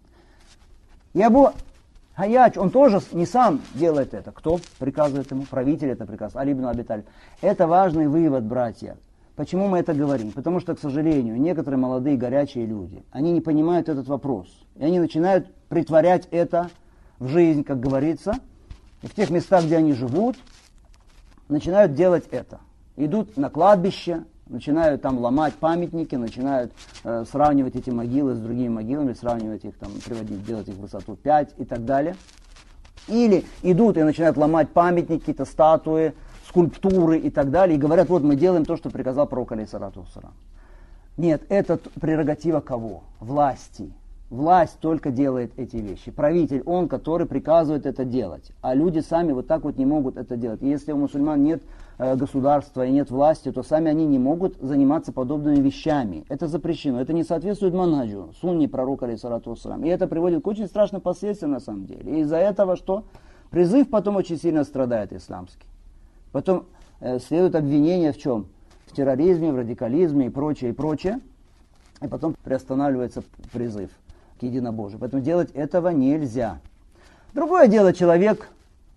И Абу Хаяч, он тоже не сам делает это. Кто приказывает ему? Правитель это приказывает. Али ибн Аби Талиб. Это важный вывод, братья. Почему мы это говорим? Потому что, к сожалению, некоторые молодые горячие люди, они не понимают этот вопрос. И они начинают притворять это в жизнь, как говорится. И в тех местах, где они живут, начинают делать это. Идут на кладбище, начинают там ломать памятники, начинают сравнивать эти могилы с другими могилами, сравнивать их, там, делать их в высоту 5 и так далее. Или идут и начинают ломать памятники, какие-то статуи, скульптуры и так далее, и говорят, вот мы делаем то, что приказал пророк, алейхиссалату вассалам. Нет, это прерогатива кого? Власти. Власть только делает эти вещи. Правитель, он, который приказывает это делать. А люди сами вот так вот не могут это делать. И если у мусульман нет государства и нет власти, то сами они не могут заниматься подобными вещами. Это запрещено. Это не соответствует манаджу, сунне пророка, алейхиссалату вассалам. И это приводит к очень страшным последствиям на самом деле. И из-за этого что? Призыв потом очень сильно страдает исламский. Потом следует обвинение в чем? В терроризме, в радикализме и прочее, и прочее. И потом приостанавливается призыв к единобожию. Поэтому делать этого нельзя. Другое дело, человек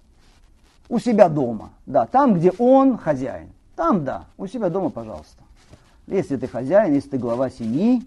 у себя дома. Да, там, где он хозяин. Там, да, у себя дома, пожалуйста. Если ты хозяин, если ты глава семьи,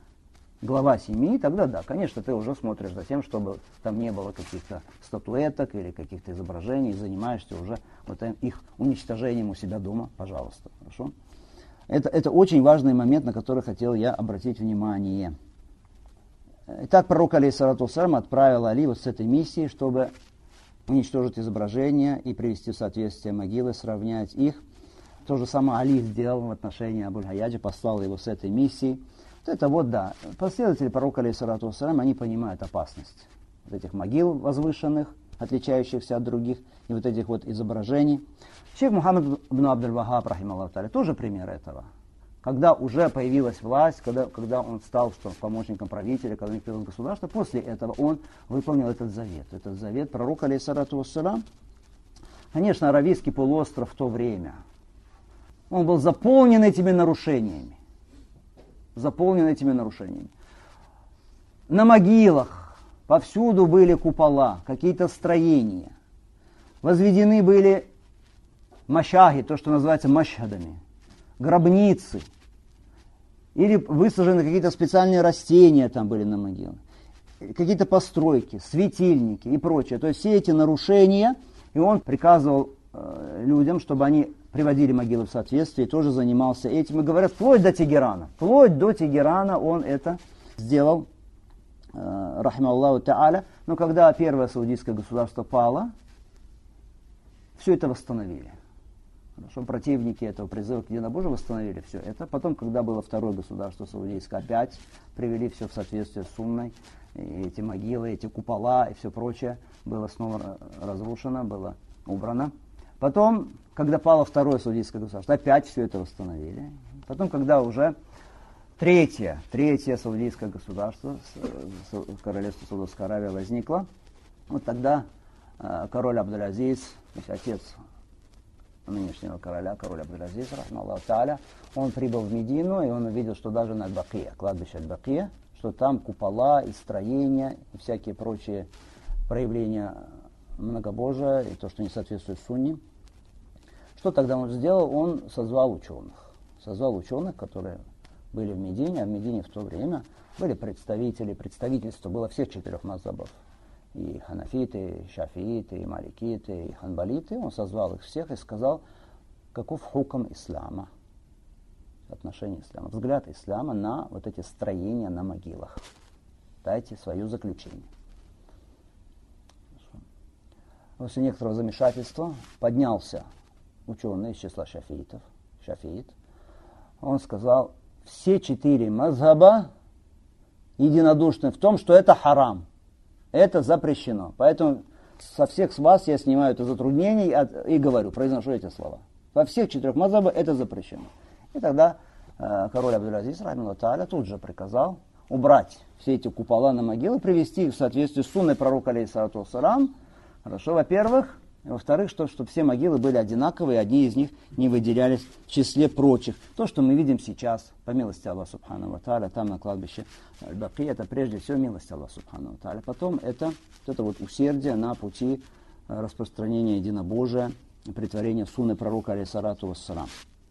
тогда да, конечно, ты уже смотришь за тем, чтобы там не было каких-то статуэток или каких-то изображений, занимаешься уже вот их уничтожением у себя дома, пожалуйста. Хорошо? Это очень важный момент, на который хотел я обратить внимание. Итак, пророк, алейхиссалату вассалам, отправил Али вот с этой миссией, чтобы уничтожить изображения и привести в соответствие могилы, сравнять их. То же самое Али сделал в отношении Абу Хаяджа, послал его с этой миссией. Вот это вот, да, последователи пророка, алейхиссалату вассалам, они понимают опасность вот этих могил возвышенных, отличающихся от других, и вот этих вот изображений. Шейх Мухаммад ибн Абдуль-Вахаб, рахималлаху тааля, тоже пример этого. Когда уже появилась власть, когда он стал помощником правителя, когда у них появилось государство, после этого он выполнил этот завет пророка, алейхиссалату вассалам. Конечно, Аравийский полуостров в то время, он был заполнен этими нарушениями. На могилах повсюду были купола, какие-то строения. Возведены были машахи, то, что называется машхадами, гробницы. Или высажены какие-то специальные растения там были на могилах. Какие-то постройки, светильники и прочее. То есть все эти нарушения, и он приказывал людям, чтобы они приводили могилы в соответствие, и тоже занимался этим. И говорят, вплоть до Тегерана. Вплоть до Тегерана он это сделал, рахималлаху тааля. Но когда первое саудийское государство пало, все это восстановили. Хорошо, противники этого призыва к единобожию восстановили все это. Потом, когда было второе государство саудийское, опять привели все в соответствие с сунной. И эти могилы, эти купола и все прочее было снова разрушено, было убрано. Потом, когда пало второе саудийское государство, опять все это восстановили. Потом, когда уже третье саудийское государство, королевство Саудовской Аравии возникло, вот тогда король Абдуль-Азиз, отец нынешнего короля Абдул-Азиз, рахмаллаху тааля, он прибыл в Медину, и он увидел, что даже на Аль-Бакия, кладбище Аль-Бакия, что там купола и строения, и всякие прочие проявления многобожия, и то, что не соответствует сунне. Что тогда он сделал? Он созвал ученых, которые были в Медине, а в Медине в то время были представительство было всех 4 мазхабов. И ханафиты, и шафииты, и маликиты, и ханбалиты. Он созвал их всех и сказал, каков хукм ислама, отношение ислама, взгляд ислама на вот эти строения на могилах. Дайте свое заключение. После некоторого замешательства поднялся ученый из числа шафиит. Он сказал, все 4 мазхаба единодушны в том, что это харам. Это запрещено. Поэтому со всех с вас я снимаю это затруднение и говорю, произношу эти слова. Во всех 4 мазхабах это запрещено. И тогда король Абдул-Азиз, рахмаллаху тааля, тут же приказал убрать все эти купола на могилы, привести их в соответствии с сунной пророка, алейхиссалату вассалам. Хорошо, во-первых. И во-вторых, чтобы все могилы были одинаковые, одни из них не выделялись в числе прочих. То, что мы видим сейчас, по милости Аллаха Субхану ва Тааля, там на кладбище Аль-Баки, это прежде всего милость Аллаха Субхану ва Тааля. Потом это усердие на пути распространения единобожия, претворения сунны пророка, алейхиссалату вассалам.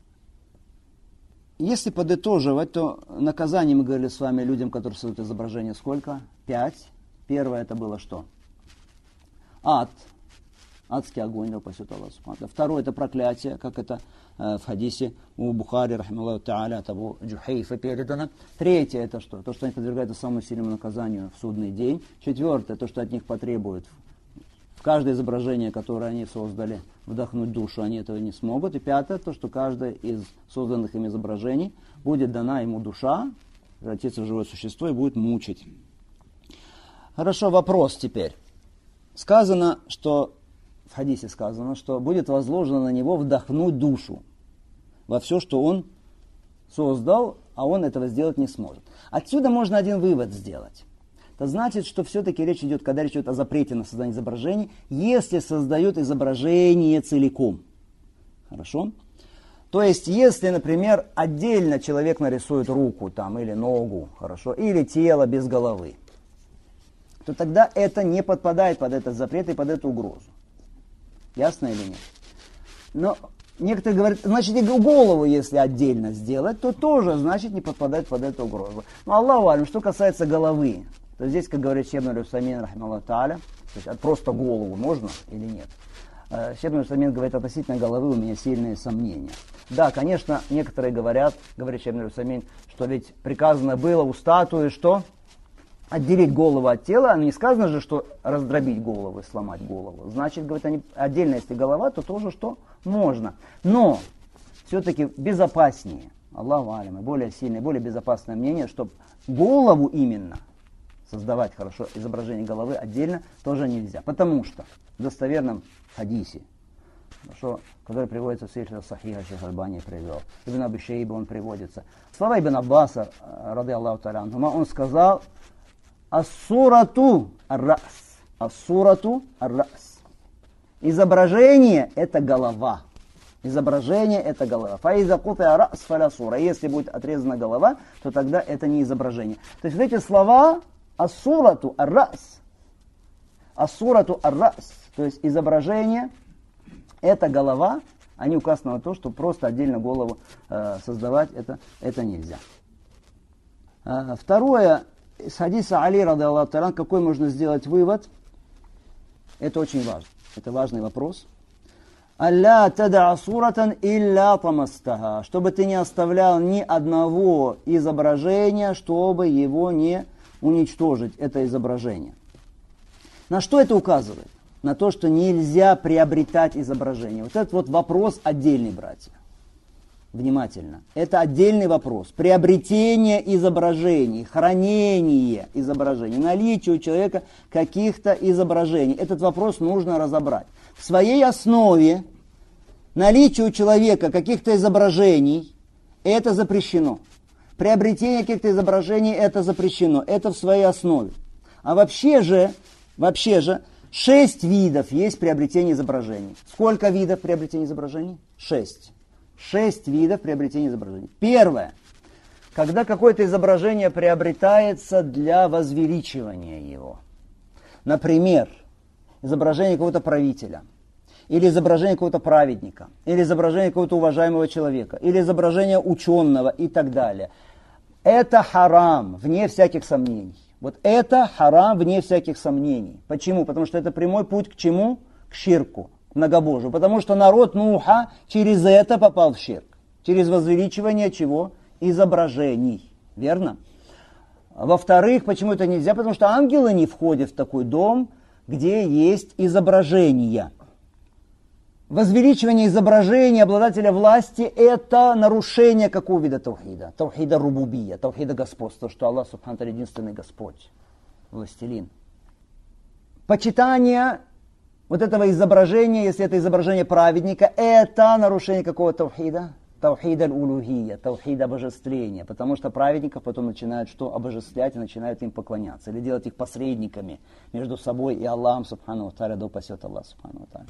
Если подытоживать, то наказание, мы говорили с вами, людям, которые создают изображение, сколько? 5. Первое это было что? Ад. Адский огонь, да упасет Аллах субхану. Второе это проклятие, как это в хадисе у Бухари, рахмаллаху тааля, от Абу Джухейфа передано. Третье это что? То, что они подвергаются самому сильному наказанию в судный день. Четвертое, то, что от них потребуют в каждое изображение, которое они создали, вдохнуть душу, они этого не смогут. И пятое, то, что каждое из созданных им изображений будет дана ему душа, превратится в живое существо и будет мучить. Хорошо, вопрос теперь. Сказано, что в хадисе сказано, что будет возложено на него вдохнуть душу во все, что он создал, а он этого сделать не сможет. Отсюда можно один вывод сделать. Это значит, что все-таки речь идет, когда речь идет о запрете на создание изображений, если создают изображение целиком. Хорошо? То есть, если, например, отдельно человек нарисует руку там, или ногу, хорошо, или тело без головы, то тогда это не подпадает под этот запрет и под эту угрозу. Ясно или нет? Но некоторые говорят, значит, и голову, если отдельно сделать, то тоже, значит, не подпадает под эту угрозу. Но Аллаху алим, что касается головы, то здесь, как говорит Шейх Ибн Усаймин, рахмаллаху тааля, то есть просто голову можно или нет? Шейх Ибн Усаймин говорит, относительно головы у меня сильные сомнения. Да, конечно, некоторые говорят, говорит Шейх Ибн Усаймин, что ведь приказано было у статуи, что? Отделить голову от тела, не сказано же, что раздробить голову, сломать голову. Значит, говорит, они отдельно, если голова, то тоже что? Можно. Но все-таки безопаснее, Аллаху алим, более сильное, более безопасное мнение, чтобы голову именно создавать хорошо, изображение головы отдельно тоже нельзя. Потому что в достоверном хадисе, хорошо, который приводится в Сихах Сахиха, Шейх Альбани привел, Ибн Аби Шейба он приводится. Слова Ибн Аббаса, ради Аллаху та'аля анхума, он сказал, Ас-сурату ар-рас. Ас-сурату ар-рас. Изображение – это голова. Изображение – это голова. Фаиза кутая рас фаля сура. Если будет отрезана голова, то тогда это не изображение. То есть вот эти слова ас-сурату ар-рас. Ас-сурату ар-рас. То есть изображение – это голова. Они указаны на то, что просто отдельно голову создавать это нельзя. Второе. Из хадиса Али, ради Аллаху та'аля, какой можно сделать вывод? Это очень важно. Это важный вопрос. Алля тада'а суратан илля тамастаха. Чтобы ты не оставлял ни одного изображения, чтобы его не уничтожить, это изображение. На что это указывает? На то, что нельзя приобретать изображение. Вот этот вот вопрос отдельный, братья. Внимательно. Это отдельный вопрос. Приобретение изображений, хранение изображений, наличие у человека каких-то изображений. Этот вопрос нужно разобрать. В своей основе наличие у человека каких-то изображений это запрещено. Приобретение каких-то изображений это запрещено. Это в своей основе. А вообще же 6 видов есть приобретения изображений. Сколько видов приобретения изображений? 6. 6 видов приобретения изображений. Первое. Когда какое-то изображение приобретается для возвеличивания его. Например, изображение какого-то правителя, или изображение какого-то праведника, или изображение какого-то уважаемого человека, или изображение ученого и так далее. Это харам, вне всяких сомнений. Вот это харам, вне всяких сомнений. Почему? Потому что это прямой путь к чему? К ширку, к многобожию. Потому что народ Нуха через это попал в ширк. Через возвеличивание чего? Изображений. Верно? Во-вторых, почему это нельзя? Потому что ангелы не входят в такой дом, где есть изображения. Возвеличивание изображения обладателя власти – это нарушение какого вида таухида? Таухида рубубия, таухида господства, что Аллах Субхану ва Тааля единственный Господь, властелин. Почитание вот этого изображения, если это изображение праведника, это нарушение какого таухида? Таухида аль-улухия, таухида обожествления, потому что праведников потом начинают что? Обожествлять и начинают им поклоняться, или делать их посредниками между собой и Аллахом Субхану ва Тааля, да упасет Аллах Субхану ва Тааля.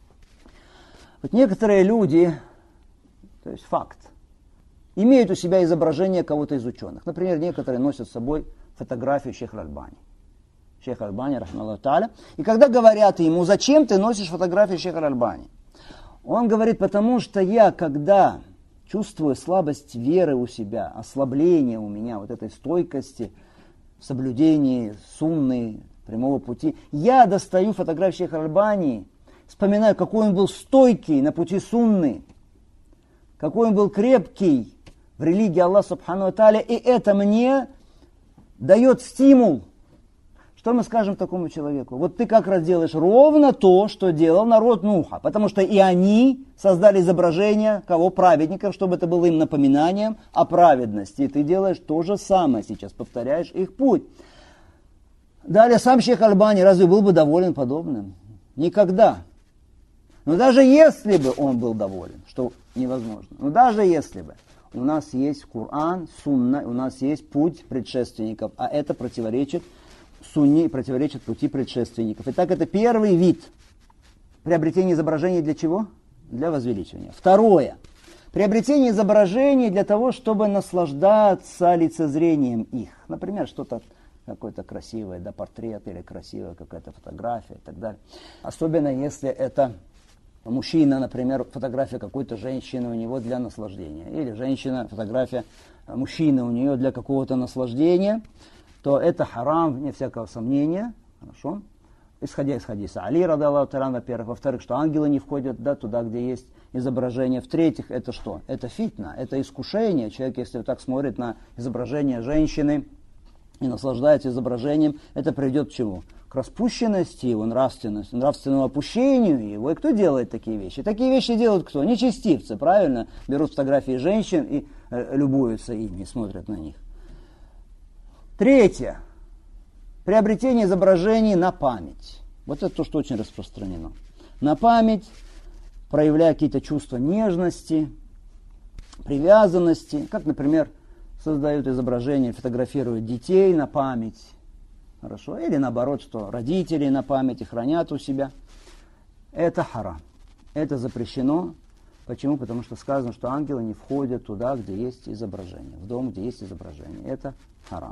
Вот некоторые люди, то есть факт, имеют у себя изображение кого-то из ученых. Например, некоторые носят с собой фотографию Шейха Аль-Альбани. Шейх Аль-Альбани, рахмаллаху тааля. И когда говорят ему, зачем ты носишь фотографию Шейха Аль-Альбани? Он говорит, потому что я, когда чувствую слабость веры у себя, ослабление у меня, вот этой стойкости, в соблюдении сунны, прямого пути, я достаю фотографию Шейха Аль-Альбани, вспоминаю, какой он был стойкий на пути сунны, какой он был крепкий в религии Аллаха Субхану ва Тааля, и это мне дает стимул. Что мы скажем такому человеку? Вот ты как раз делаешь ровно то, что делал народ Нуха, потому что и они создали изображение кого? Праведников, чтобы это было им напоминанием о праведности. И ты делаешь то же самое сейчас, повторяешь их путь. Далее, сам Шейх Аль-Альбани разве был бы доволен подобным? Никогда. Но даже если бы он был доволен, что невозможно, но даже если бы, у нас есть Коран, Сунна, у нас есть путь предшественников, а это противоречит Сунне и противоречит пути предшественников. Итак, это первый вид приобретения изображений для чего? Для возвеличивания. Второе. Приобретение изображений для того, чтобы наслаждаться лицезрением их. Например, что-то какое-то красивое, да, портрет или красивая какая-то фотография и так далее. Особенно если это мужчина, например, фотография какой-то женщины у него для наслаждения. Или женщина, фотография мужчины у нее для какого-то наслаждения. То это харам, вне всякого сомнения. Хорошо. Исходя из хадиса Али, рады Аллаху та'аля, во-первых. Во-вторых, что ангелы не входят, да, туда, где есть изображение. В-третьих, это что? Это фитна, это искушение. Человек, если так смотрит на изображение женщины и наслаждается изображением, это приведет к чему? К распущенности его нравственности, нравственному опущению его. И кто делает такие вещи? Такие вещи делают кто? Нечестивцы, правильно? Берут фотографии женщин и любуются ими, смотрят на них. Третье. Приобретение изображений на память. Вот это то, что очень распространено. На память, проявляя какие-то чувства нежности, привязанности. Как, например, создают изображения, фотографируют детей на память. Хорошо. Или наоборот, что родители на память хранят у себя. Это харам. Это запрещено. Почему? Потому что сказано, что ангелы не входят туда, где есть изображение. В дом, где есть изображение. Это харам.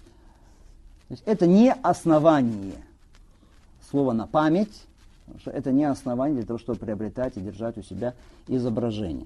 То есть это не основание слова на память, потому что это не основание для того, чтобы приобретать и держать у себя изображение.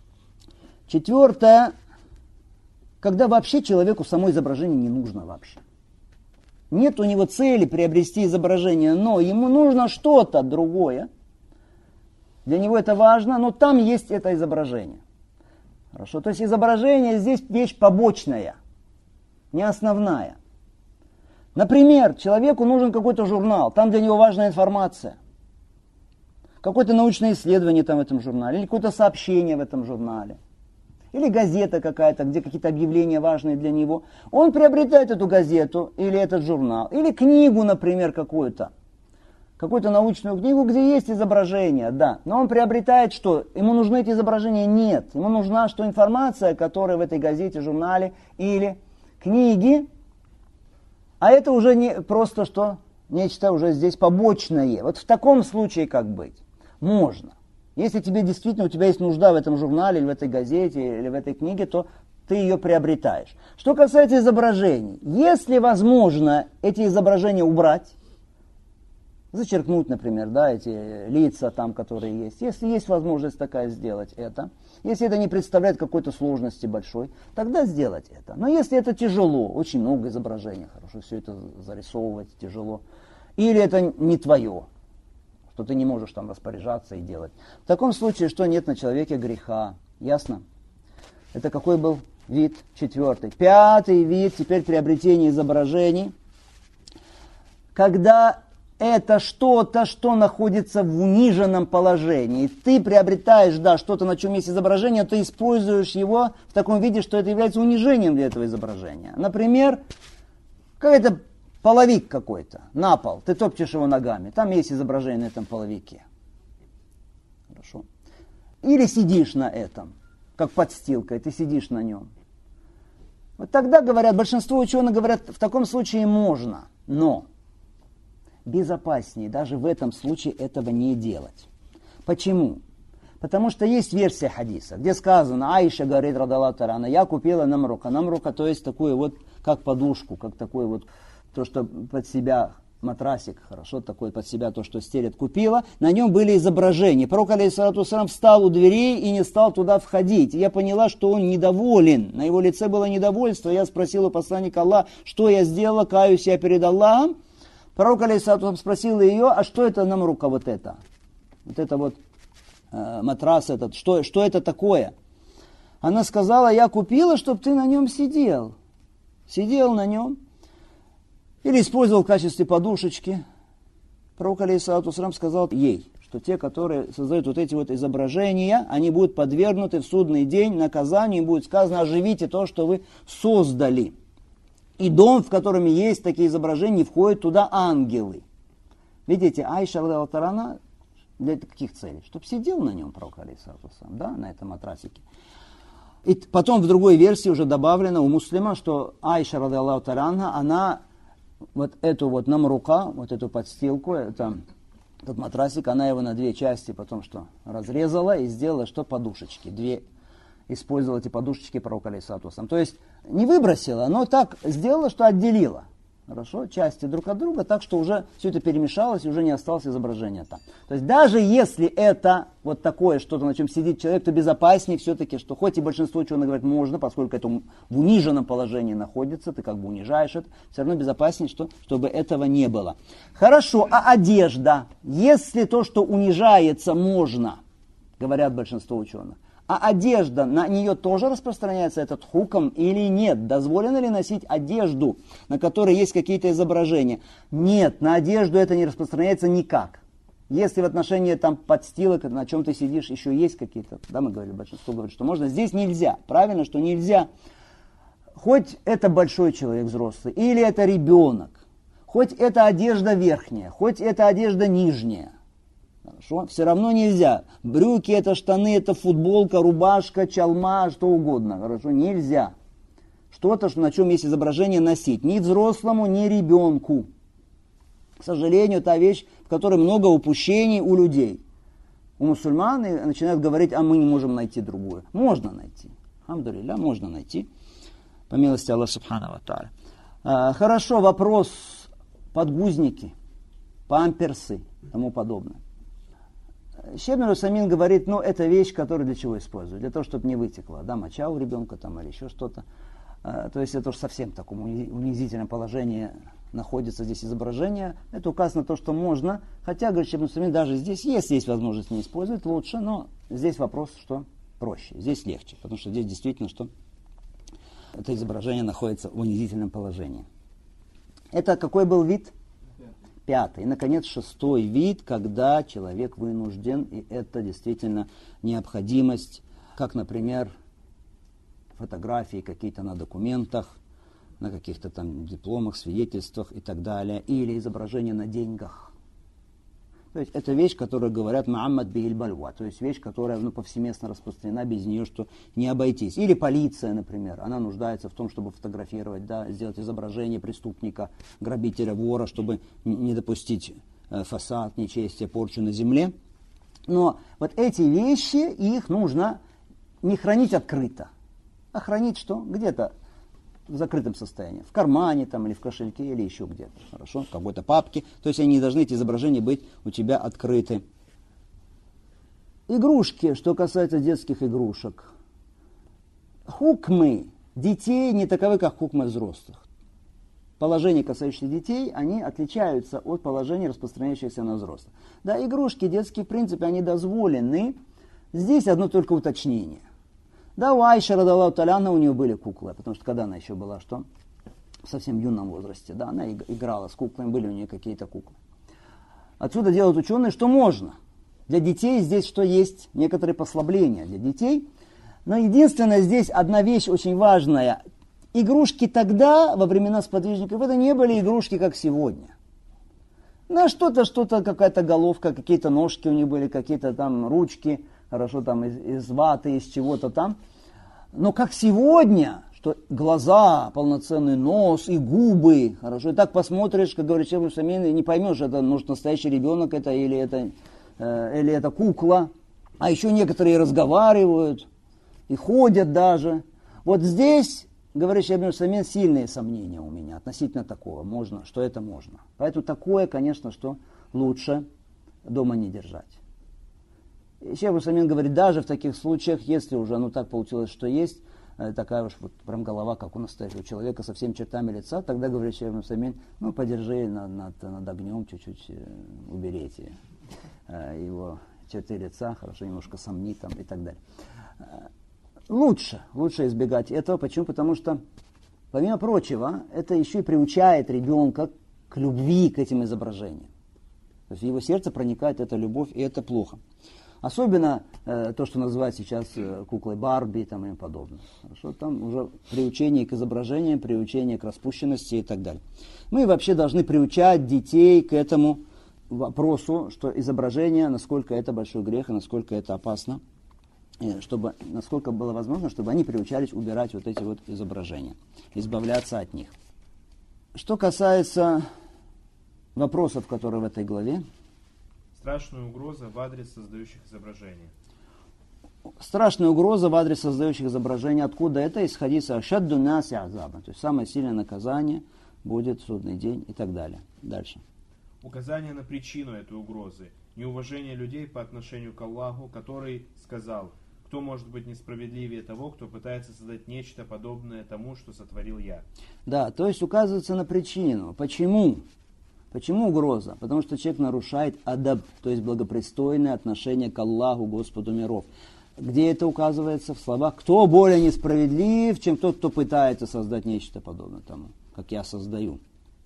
Четвертое, когда вообще человеку само изображение не нужно вообще. Нет у него цели приобрести изображение, но ему нужно что-то другое. Для него это важно, но там есть это изображение. Хорошо, то есть изображение здесь вещь побочная, не основная. Например, человеку нужен какой-то журнал, там для него важная информация. Какое-то научное исследование там в этом журнале, или какое-то сообщение в этом журнале. Или газета какая-то, где какие-то объявления важные для него. Он приобретает эту газету или этот журнал, или книгу, например, какую-то научную книгу, где есть изображение, да. Но он приобретает что? Ему нужны эти изображения? Нет. Ему нужна что? Информация, которая в этой газете, журнале или книге. А это уже не просто что? нечто уже здесь побочное. Вот в таком случае как быть? Можно. Если тебе действительно, у тебя есть нужда в этом журнале, или в этой газете, или в этой книге, то ты ее приобретаешь. Что касается изображений, если возможно эти изображения убрать, зачеркнуть, например, да, эти лица там, которые есть, если есть возможность такая сделать это, если это не представляет какой-то сложности большой, тогда сделать это. Но если это тяжело, очень много изображений, хорошо, все это зарисовывать тяжело, или это не твое, что ты не можешь там распоряжаться и делать. В таком случае, что нет на человеке греха. Ясно? Это какой был вид? 4. 5 вид, теперь приобретение изображений. Когда это что-то, что находится в униженном положении. Ты приобретаешь, да, что-то, на чем есть изображение, ты используешь его в таком виде, что это является унижением для этого изображения. Например, какой-то половик какой-то на пол, ты топчешь его ногами, там есть изображение на этом половике. Хорошо. Или сидишь на этом, как подстилка, и ты сидишь на нем. Вот тогда говорят, большинство ученых говорят, в таком случае можно, но безопаснее даже в этом случае этого не делать. Почему? Потому что есть версия хадиса, где сказано, Аиша говорит, радаллаху анха, я купила намрука. Намрука, то есть такую вот, как подушку, как такой вот, то, что под себя матрасик, хорошо, такой под себя, то, что стелет, купила. На нем были изображения. Пророк, алейхиссалату вассалям, встал у дверей и не стал туда входить. И я поняла, что он недоволен. На его лице было недовольство. Я спросила у посланника Аллаха, что я сделала, каюсь я перед Аллахом. Пророк, алейхиссалату вассалям, спросил ее, а что это намрука вот это? Вот это вот матрас этот, что это такое? Она сказала, я купила, чтобы ты на нем сидел. Сидел на нем. Или использовал в качестве подушечки. Пророк, алейхиссалату вассалям, сказал ей, что те, которые создают вот эти вот изображения, они будут подвергнуты в судный день наказанию, им будет сказано, оживите то, что вы создали. И дом, в котором есть такие изображения, входят туда ангелы. Видите, Аиша, радаллаху анха, для каких целей? Чтобы сидел на нем пророк, алейхиссалату вассалям, да, на этом матрасике. И потом в другой версии уже добавлено у муслима, что Аиша, радаллаху анха, она вот эту вот намрука, вот эту подстилку, этот матрасик, она его на две части потом что разрезала и сделала что подушечки. Две использовала эти подушечки пророка, алейхиссалату вассалям. То есть не выбросила, но так сделала, что отделила. Хорошо, части друг от друга, так что уже все это перемешалось и уже не осталось изображения там. То есть даже если это вот такое что-то, на чем сидит человек, то безопаснее все-таки, что хоть и большинство ученых говорят, можно, поскольку это в униженном положении находится, ты как бы унижаешь это, все равно безопаснее, чтобы этого не было. Хорошо, а одежда? Если то, что унижается, можно, говорят большинство ученых, а одежда, на нее тоже распространяется этот хукм или нет? Дозволено ли носить одежду, на которой есть какие-то изображения? Нет, на одежду это не распространяется никак. Если в отношении там подстилок, на чем ты сидишь, еще есть какие-то, да, мы говорили, большинство говорит, что можно, здесь нельзя. Правильно, что нельзя. Хоть это большой человек взрослый, или это ребенок, хоть это одежда верхняя, хоть это одежда нижняя. Хорошо? Все равно нельзя. Брюки, это штаны, это футболка, рубашка, чалма, что угодно. Хорошо? Нельзя. Что-то, на чем есть изображение, носить. Ни взрослому, ни ребенку. К сожалению, та вещь, в которой много упущений у людей. У мусульман начинают говорить, а мы не можем найти другую. Можно найти. Алхамдулилля, можно найти. По милости Аллаха субхану ва тааля. Хорошо, вопрос. Подгузники, памперсы и тому подобное. Шейх ибн Усаймин говорит, это вещь, которую для чего используют? Для того, чтобы не вытекла, да, моча у ребенка там или еще что-то. То есть это уж совсем в таком унизительном положении находится здесь изображение. Это указано то, что можно. Хотя, говорит Шейх ибн Усаймин, даже здесь, если есть возможность не использовать, лучше. Но здесь вопрос, что проще. Здесь легче. Потому что здесь действительно, что это изображение находится в унизительном положении. Это какой был вид? 5. И, наконец, 6 вид, когда человек вынужден, и это действительно необходимость, как, например, фотографии какие-то на документах, на каких-то там дипломах, свидетельствах и так далее, или изображение на деньгах. То есть это вещь, которую говорят Муаммад бихиль бальва, то есть вещь, которая повсеместно распространена, без нее что не обойтись. Или полиция, например, она нуждается в том, чтобы фотографировать, да, сделать изображение преступника, грабителя, вора, чтобы не допустить фасад, нечестие, порчу на земле. Но вот эти вещи, их нужно не хранить открыто, а хранить что? Где-то в закрытом состоянии, в кармане там, или в кошельке, или еще где-то, хорошо, в какой-то папке. То есть они не должны, эти изображения, быть у тебя открыты. Игрушки, что касается детских игрушек. Хукмы детей не таковы, как хукмы взрослых. Положения, касающиеся детей, они отличаются от положений, распространяющихся на взрослых. Да, игрушки детские, в принципе, они дозволены. Здесь одно только уточнение. Да, у Айши, радаллаху та'аля анха, у нее были куклы, потому что когда она еще была, что? В совсем юном возрасте, да, она играла с куклами, были у нее какие-то куклы. Отсюда делают ученые, что можно. Для детей здесь что есть? Некоторые послабления для детей. Но единственное, здесь одна вещь очень важная. Игрушки тогда, во времена сподвижников, это не были игрушки, как сегодня. На что-то, какая-то головка, какие-то ножки у них были, какие-то там ручки, хорошо, там из ваты, из чего-то там. Но как сегодня, что глаза, полноценный нос и губы, хорошо, и так посмотришь, как говорит Шейх Усаймин, и не поймешь, это, может, настоящий ребенок это или это кукла. А еще некоторые разговаривают и ходят даже. Вот здесь, говорит Шейх Усаймин, сильные сомнения у меня относительно такого, можно, что это можно. Поэтому такое, конечно, что лучше дома не держать. Шейх Усаймин говорит, даже в таких случаях, если уже так получилось, что есть такая уж вот прям голова, как у настоящего человека, со всеми чертами лица, тогда, говорит Шейх Усаймин, подержи над огнем, чуть-чуть уберите его черты лица, хорошо, немножко сомни там и так далее. Лучше избегать этого. Почему? Потому что, помимо прочего, это еще и приучает ребенка к любви к этим изображениям. То есть в его сердце проникает эта любовь, и это плохо. Особенно то, что называют сейчас куклой Барби и тому подобное. Хорошо? Там уже приучение к изображениям, приучение к распущенности и так далее. Мы вообще должны приучать детей к этому вопросу, что изображение, насколько это большой грех и насколько это опасно, чтобы, насколько было возможно, чтобы они приучались убирать вот эти вот изображения, избавляться от них. Что касается вопросов, которые в этой главе. Страшная угроза в адрес создающих изображения. Страшная угроза в адрес создающих изображения. Откуда это? Из хадиса «Ашадду наси азаба». То есть самое сильное наказание будет в судный день и так далее. Дальше. Указание на причину этой угрозы. Неуважение людей по отношению к Аллаху, который сказал: кто может быть несправедливее того, кто пытается создать нечто подобное тому, что сотворил я. Да, то есть указывается на причину. Почему? Почему угроза? Потому что человек нарушает адаб, то есть благопристойное отношение к Аллаху, Господу миров. Где это указывается? В словах: кто более несправедлив, чем тот, кто пытается создать нечто подобное тому, как я создаю.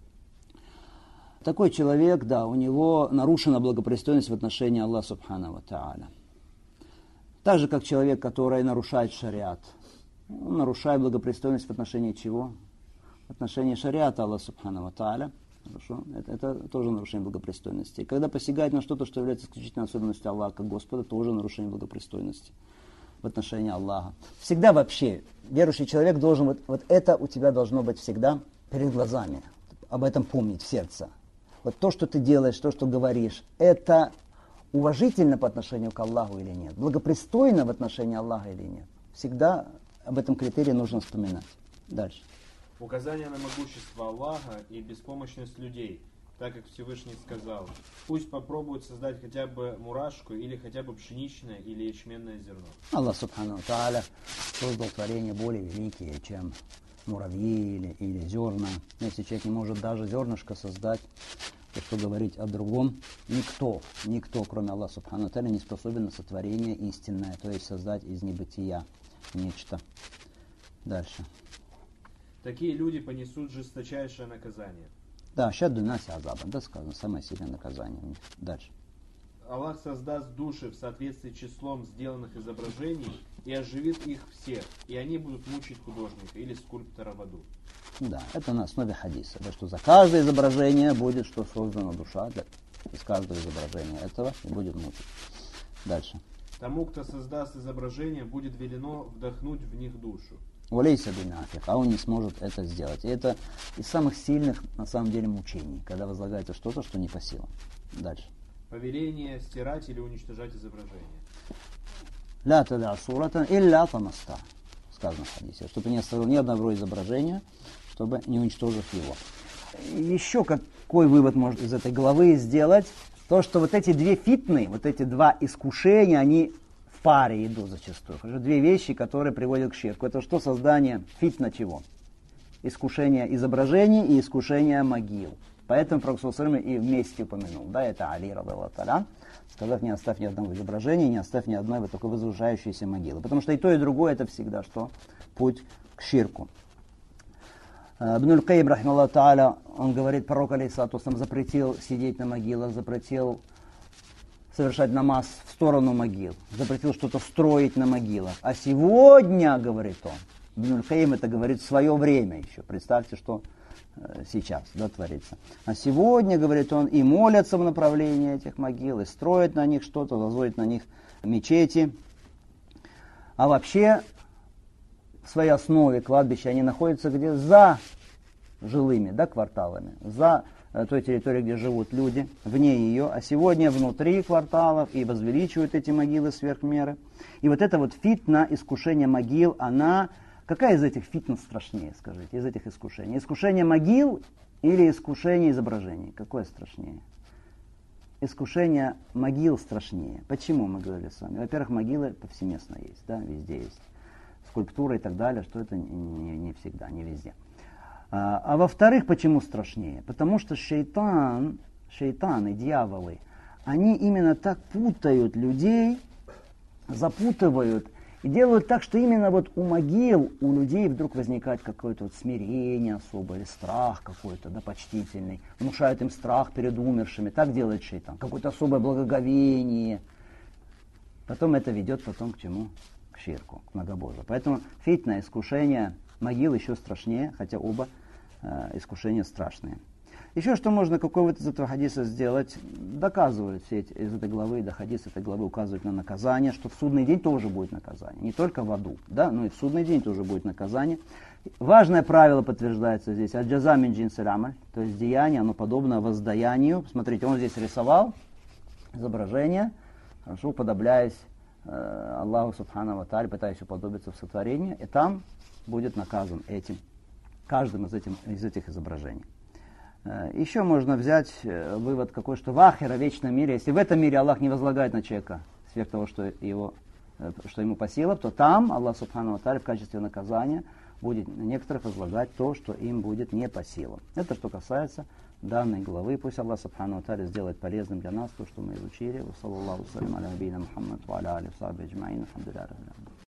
Такой человек, да, у него нарушена благопристойность в отношении Аллаха Субхану ва Тааля. Так же, как человек, который нарушает шариат. Он нарушает благопристойность в отношении чего? В отношении шариата Аллаха Субхану ва Тааля. Хорошо? Это тоже нарушение благопристойности. И когда посягает на что-то, что является исключительной особенностью Аллаха, как Господа, тоже нарушение благопристойности в отношении Аллаха. Всегда вообще верующий человек должен, вот это у тебя должно быть всегда перед глазами. Об этом помнить в сердце. Вот то, что ты делаешь, то, что говоришь, это уважительно по отношению к Аллаху или нет? Благопристойно в отношении Аллаха или нет? Всегда об этом критерии нужно вспоминать. Дальше. Указание на могущество Аллаха и беспомощность людей, так как Всевышний сказал: пусть попробуют создать хотя бы мурашку или хотя бы пшеничное или ячменное зерно. Аллах Субхану ва Тааля создал творения более великие, чем муравьи или зерна. Если человек не может даже зернышко создать, то что говорить о другом? Никто, кроме Аллаха Субхану ва Тааля, не способен на сотворение истинное, то есть создать из небытия нечто. Дальше. Такие люди понесут жесточайшее наказание. Да, «Ашадду наси азабан», да, сказано, самое сильное наказание у них. Дальше. Аллах создаст души в соответствии с числом сделанных изображений и оживит их всех, и они будут мучить художника или скульптора в аду. Да, это на основе хадиса. Да, что за каждое изображение будет, что создана душа из каждого изображения этого и будет мучить. Дальше. Тому, кто создаст изображение, будет велено вдохнуть в них душу. Улейся бинафик, а он не сможет это сделать. И это из самых сильных, на самом деле, мучений, когда возлагается что-то, что не по силам. Дальше. Повеление стирать или уничтожать изображение. Ля тада сурата илля тамаста. Сказано в хадисе, чтобы не оставил ни одного изображения, чтобы не уничтожив его. Еще какой вывод может из этой главы сделать? То, что вот эти две фитны, вот эти два искушения, они в паре идут зачастую. Это две вещи, которые приводят к ширку. Это что создание фитна чего? Искушение изображений и искушение могил. Поэтому Пророк и вместе упомянул. Да, это Али, радаллаху та'аля, сказав, не оставь ни одного изображения, не оставь ни одной вот такой возвышающейся могилы. Потому что и то, и другое это всегда что? Путь к ширку. Ибн аль-Кайим, рахималлаху та'аля, он говорит, пророк алейхиссалату вассалям запретил сидеть на могилах, запретил совершать намаз в сторону могил, запретил что-то строить на могилах. А сегодня, говорит он, Ибн аль-Кайим это говорит в свое время еще. Представьте, что сейчас, да, творится. А сегодня, говорит он, и молятся в направлении этих могил, и строят на них что-то, возводят на них мечети. А вообще, в своей основе кладбища, они находятся где? За жилыми, да, кварталами, за той территорией, где живут люди, вне ее, а сегодня внутри кварталов, и возвеличивают эти могилы сверх меры. И вот это вот фитна, искушение могил, она... Какая из этих фитн страшнее, скажите, из этих искушений? Искушение могил или искушение изображений? Какое страшнее? Искушение могил страшнее. Почему, мы говорили с вами? Во-первых, могилы повсеместно есть, да, везде есть. Скульптура и так далее, что это не всегда, не везде. А во-вторых, почему страшнее? Потому что шейтаны, дьяволы, они именно так путают людей, запутывают и делают так, что именно вот у могил, у людей вдруг возникает какое-то вот смирение особое, или страх какой-то, да, почтительный. Внушают им страх перед умершими. Так делает шейтан. Какое-то особое благоговение. Потом это ведет потом к чему? К ширку, к многобожию. Поэтому фитна, искушение могил еще страшнее, хотя оба искушения страшные. Еще что можно, какой вывод из этого хадиса сделать? Доказывают все эти, из этой главы, да, хадис этой главы указывают на наказание, что в судный день тоже будет наказание. Не только в аду, да, но и в судный день тоже будет наказание. Важное правило подтверждается здесь. Аль-джаза мин джинсиль амаль, то есть деяние, оно подобно воздаянию. Смотрите, он здесь рисовал изображение, хорошо уподобляясь Аллаху субхану ва тааля, пытаясь уподобиться в сотворении, и там будет наказан этим, каждым из этих изображений. Еще можно взять вывод какой, что в ахира, вечном мире, если в этом мире Аллах не возлагает на человека сверх того, что ему по силам, то там Аллах субхану ва тааля в качестве наказания будет на некоторых возлагать то, что им будет не по силам. Это что касается данной главы. Пусть Аллах субхану ва тааля сделает полезным для нас то, что мы изучили.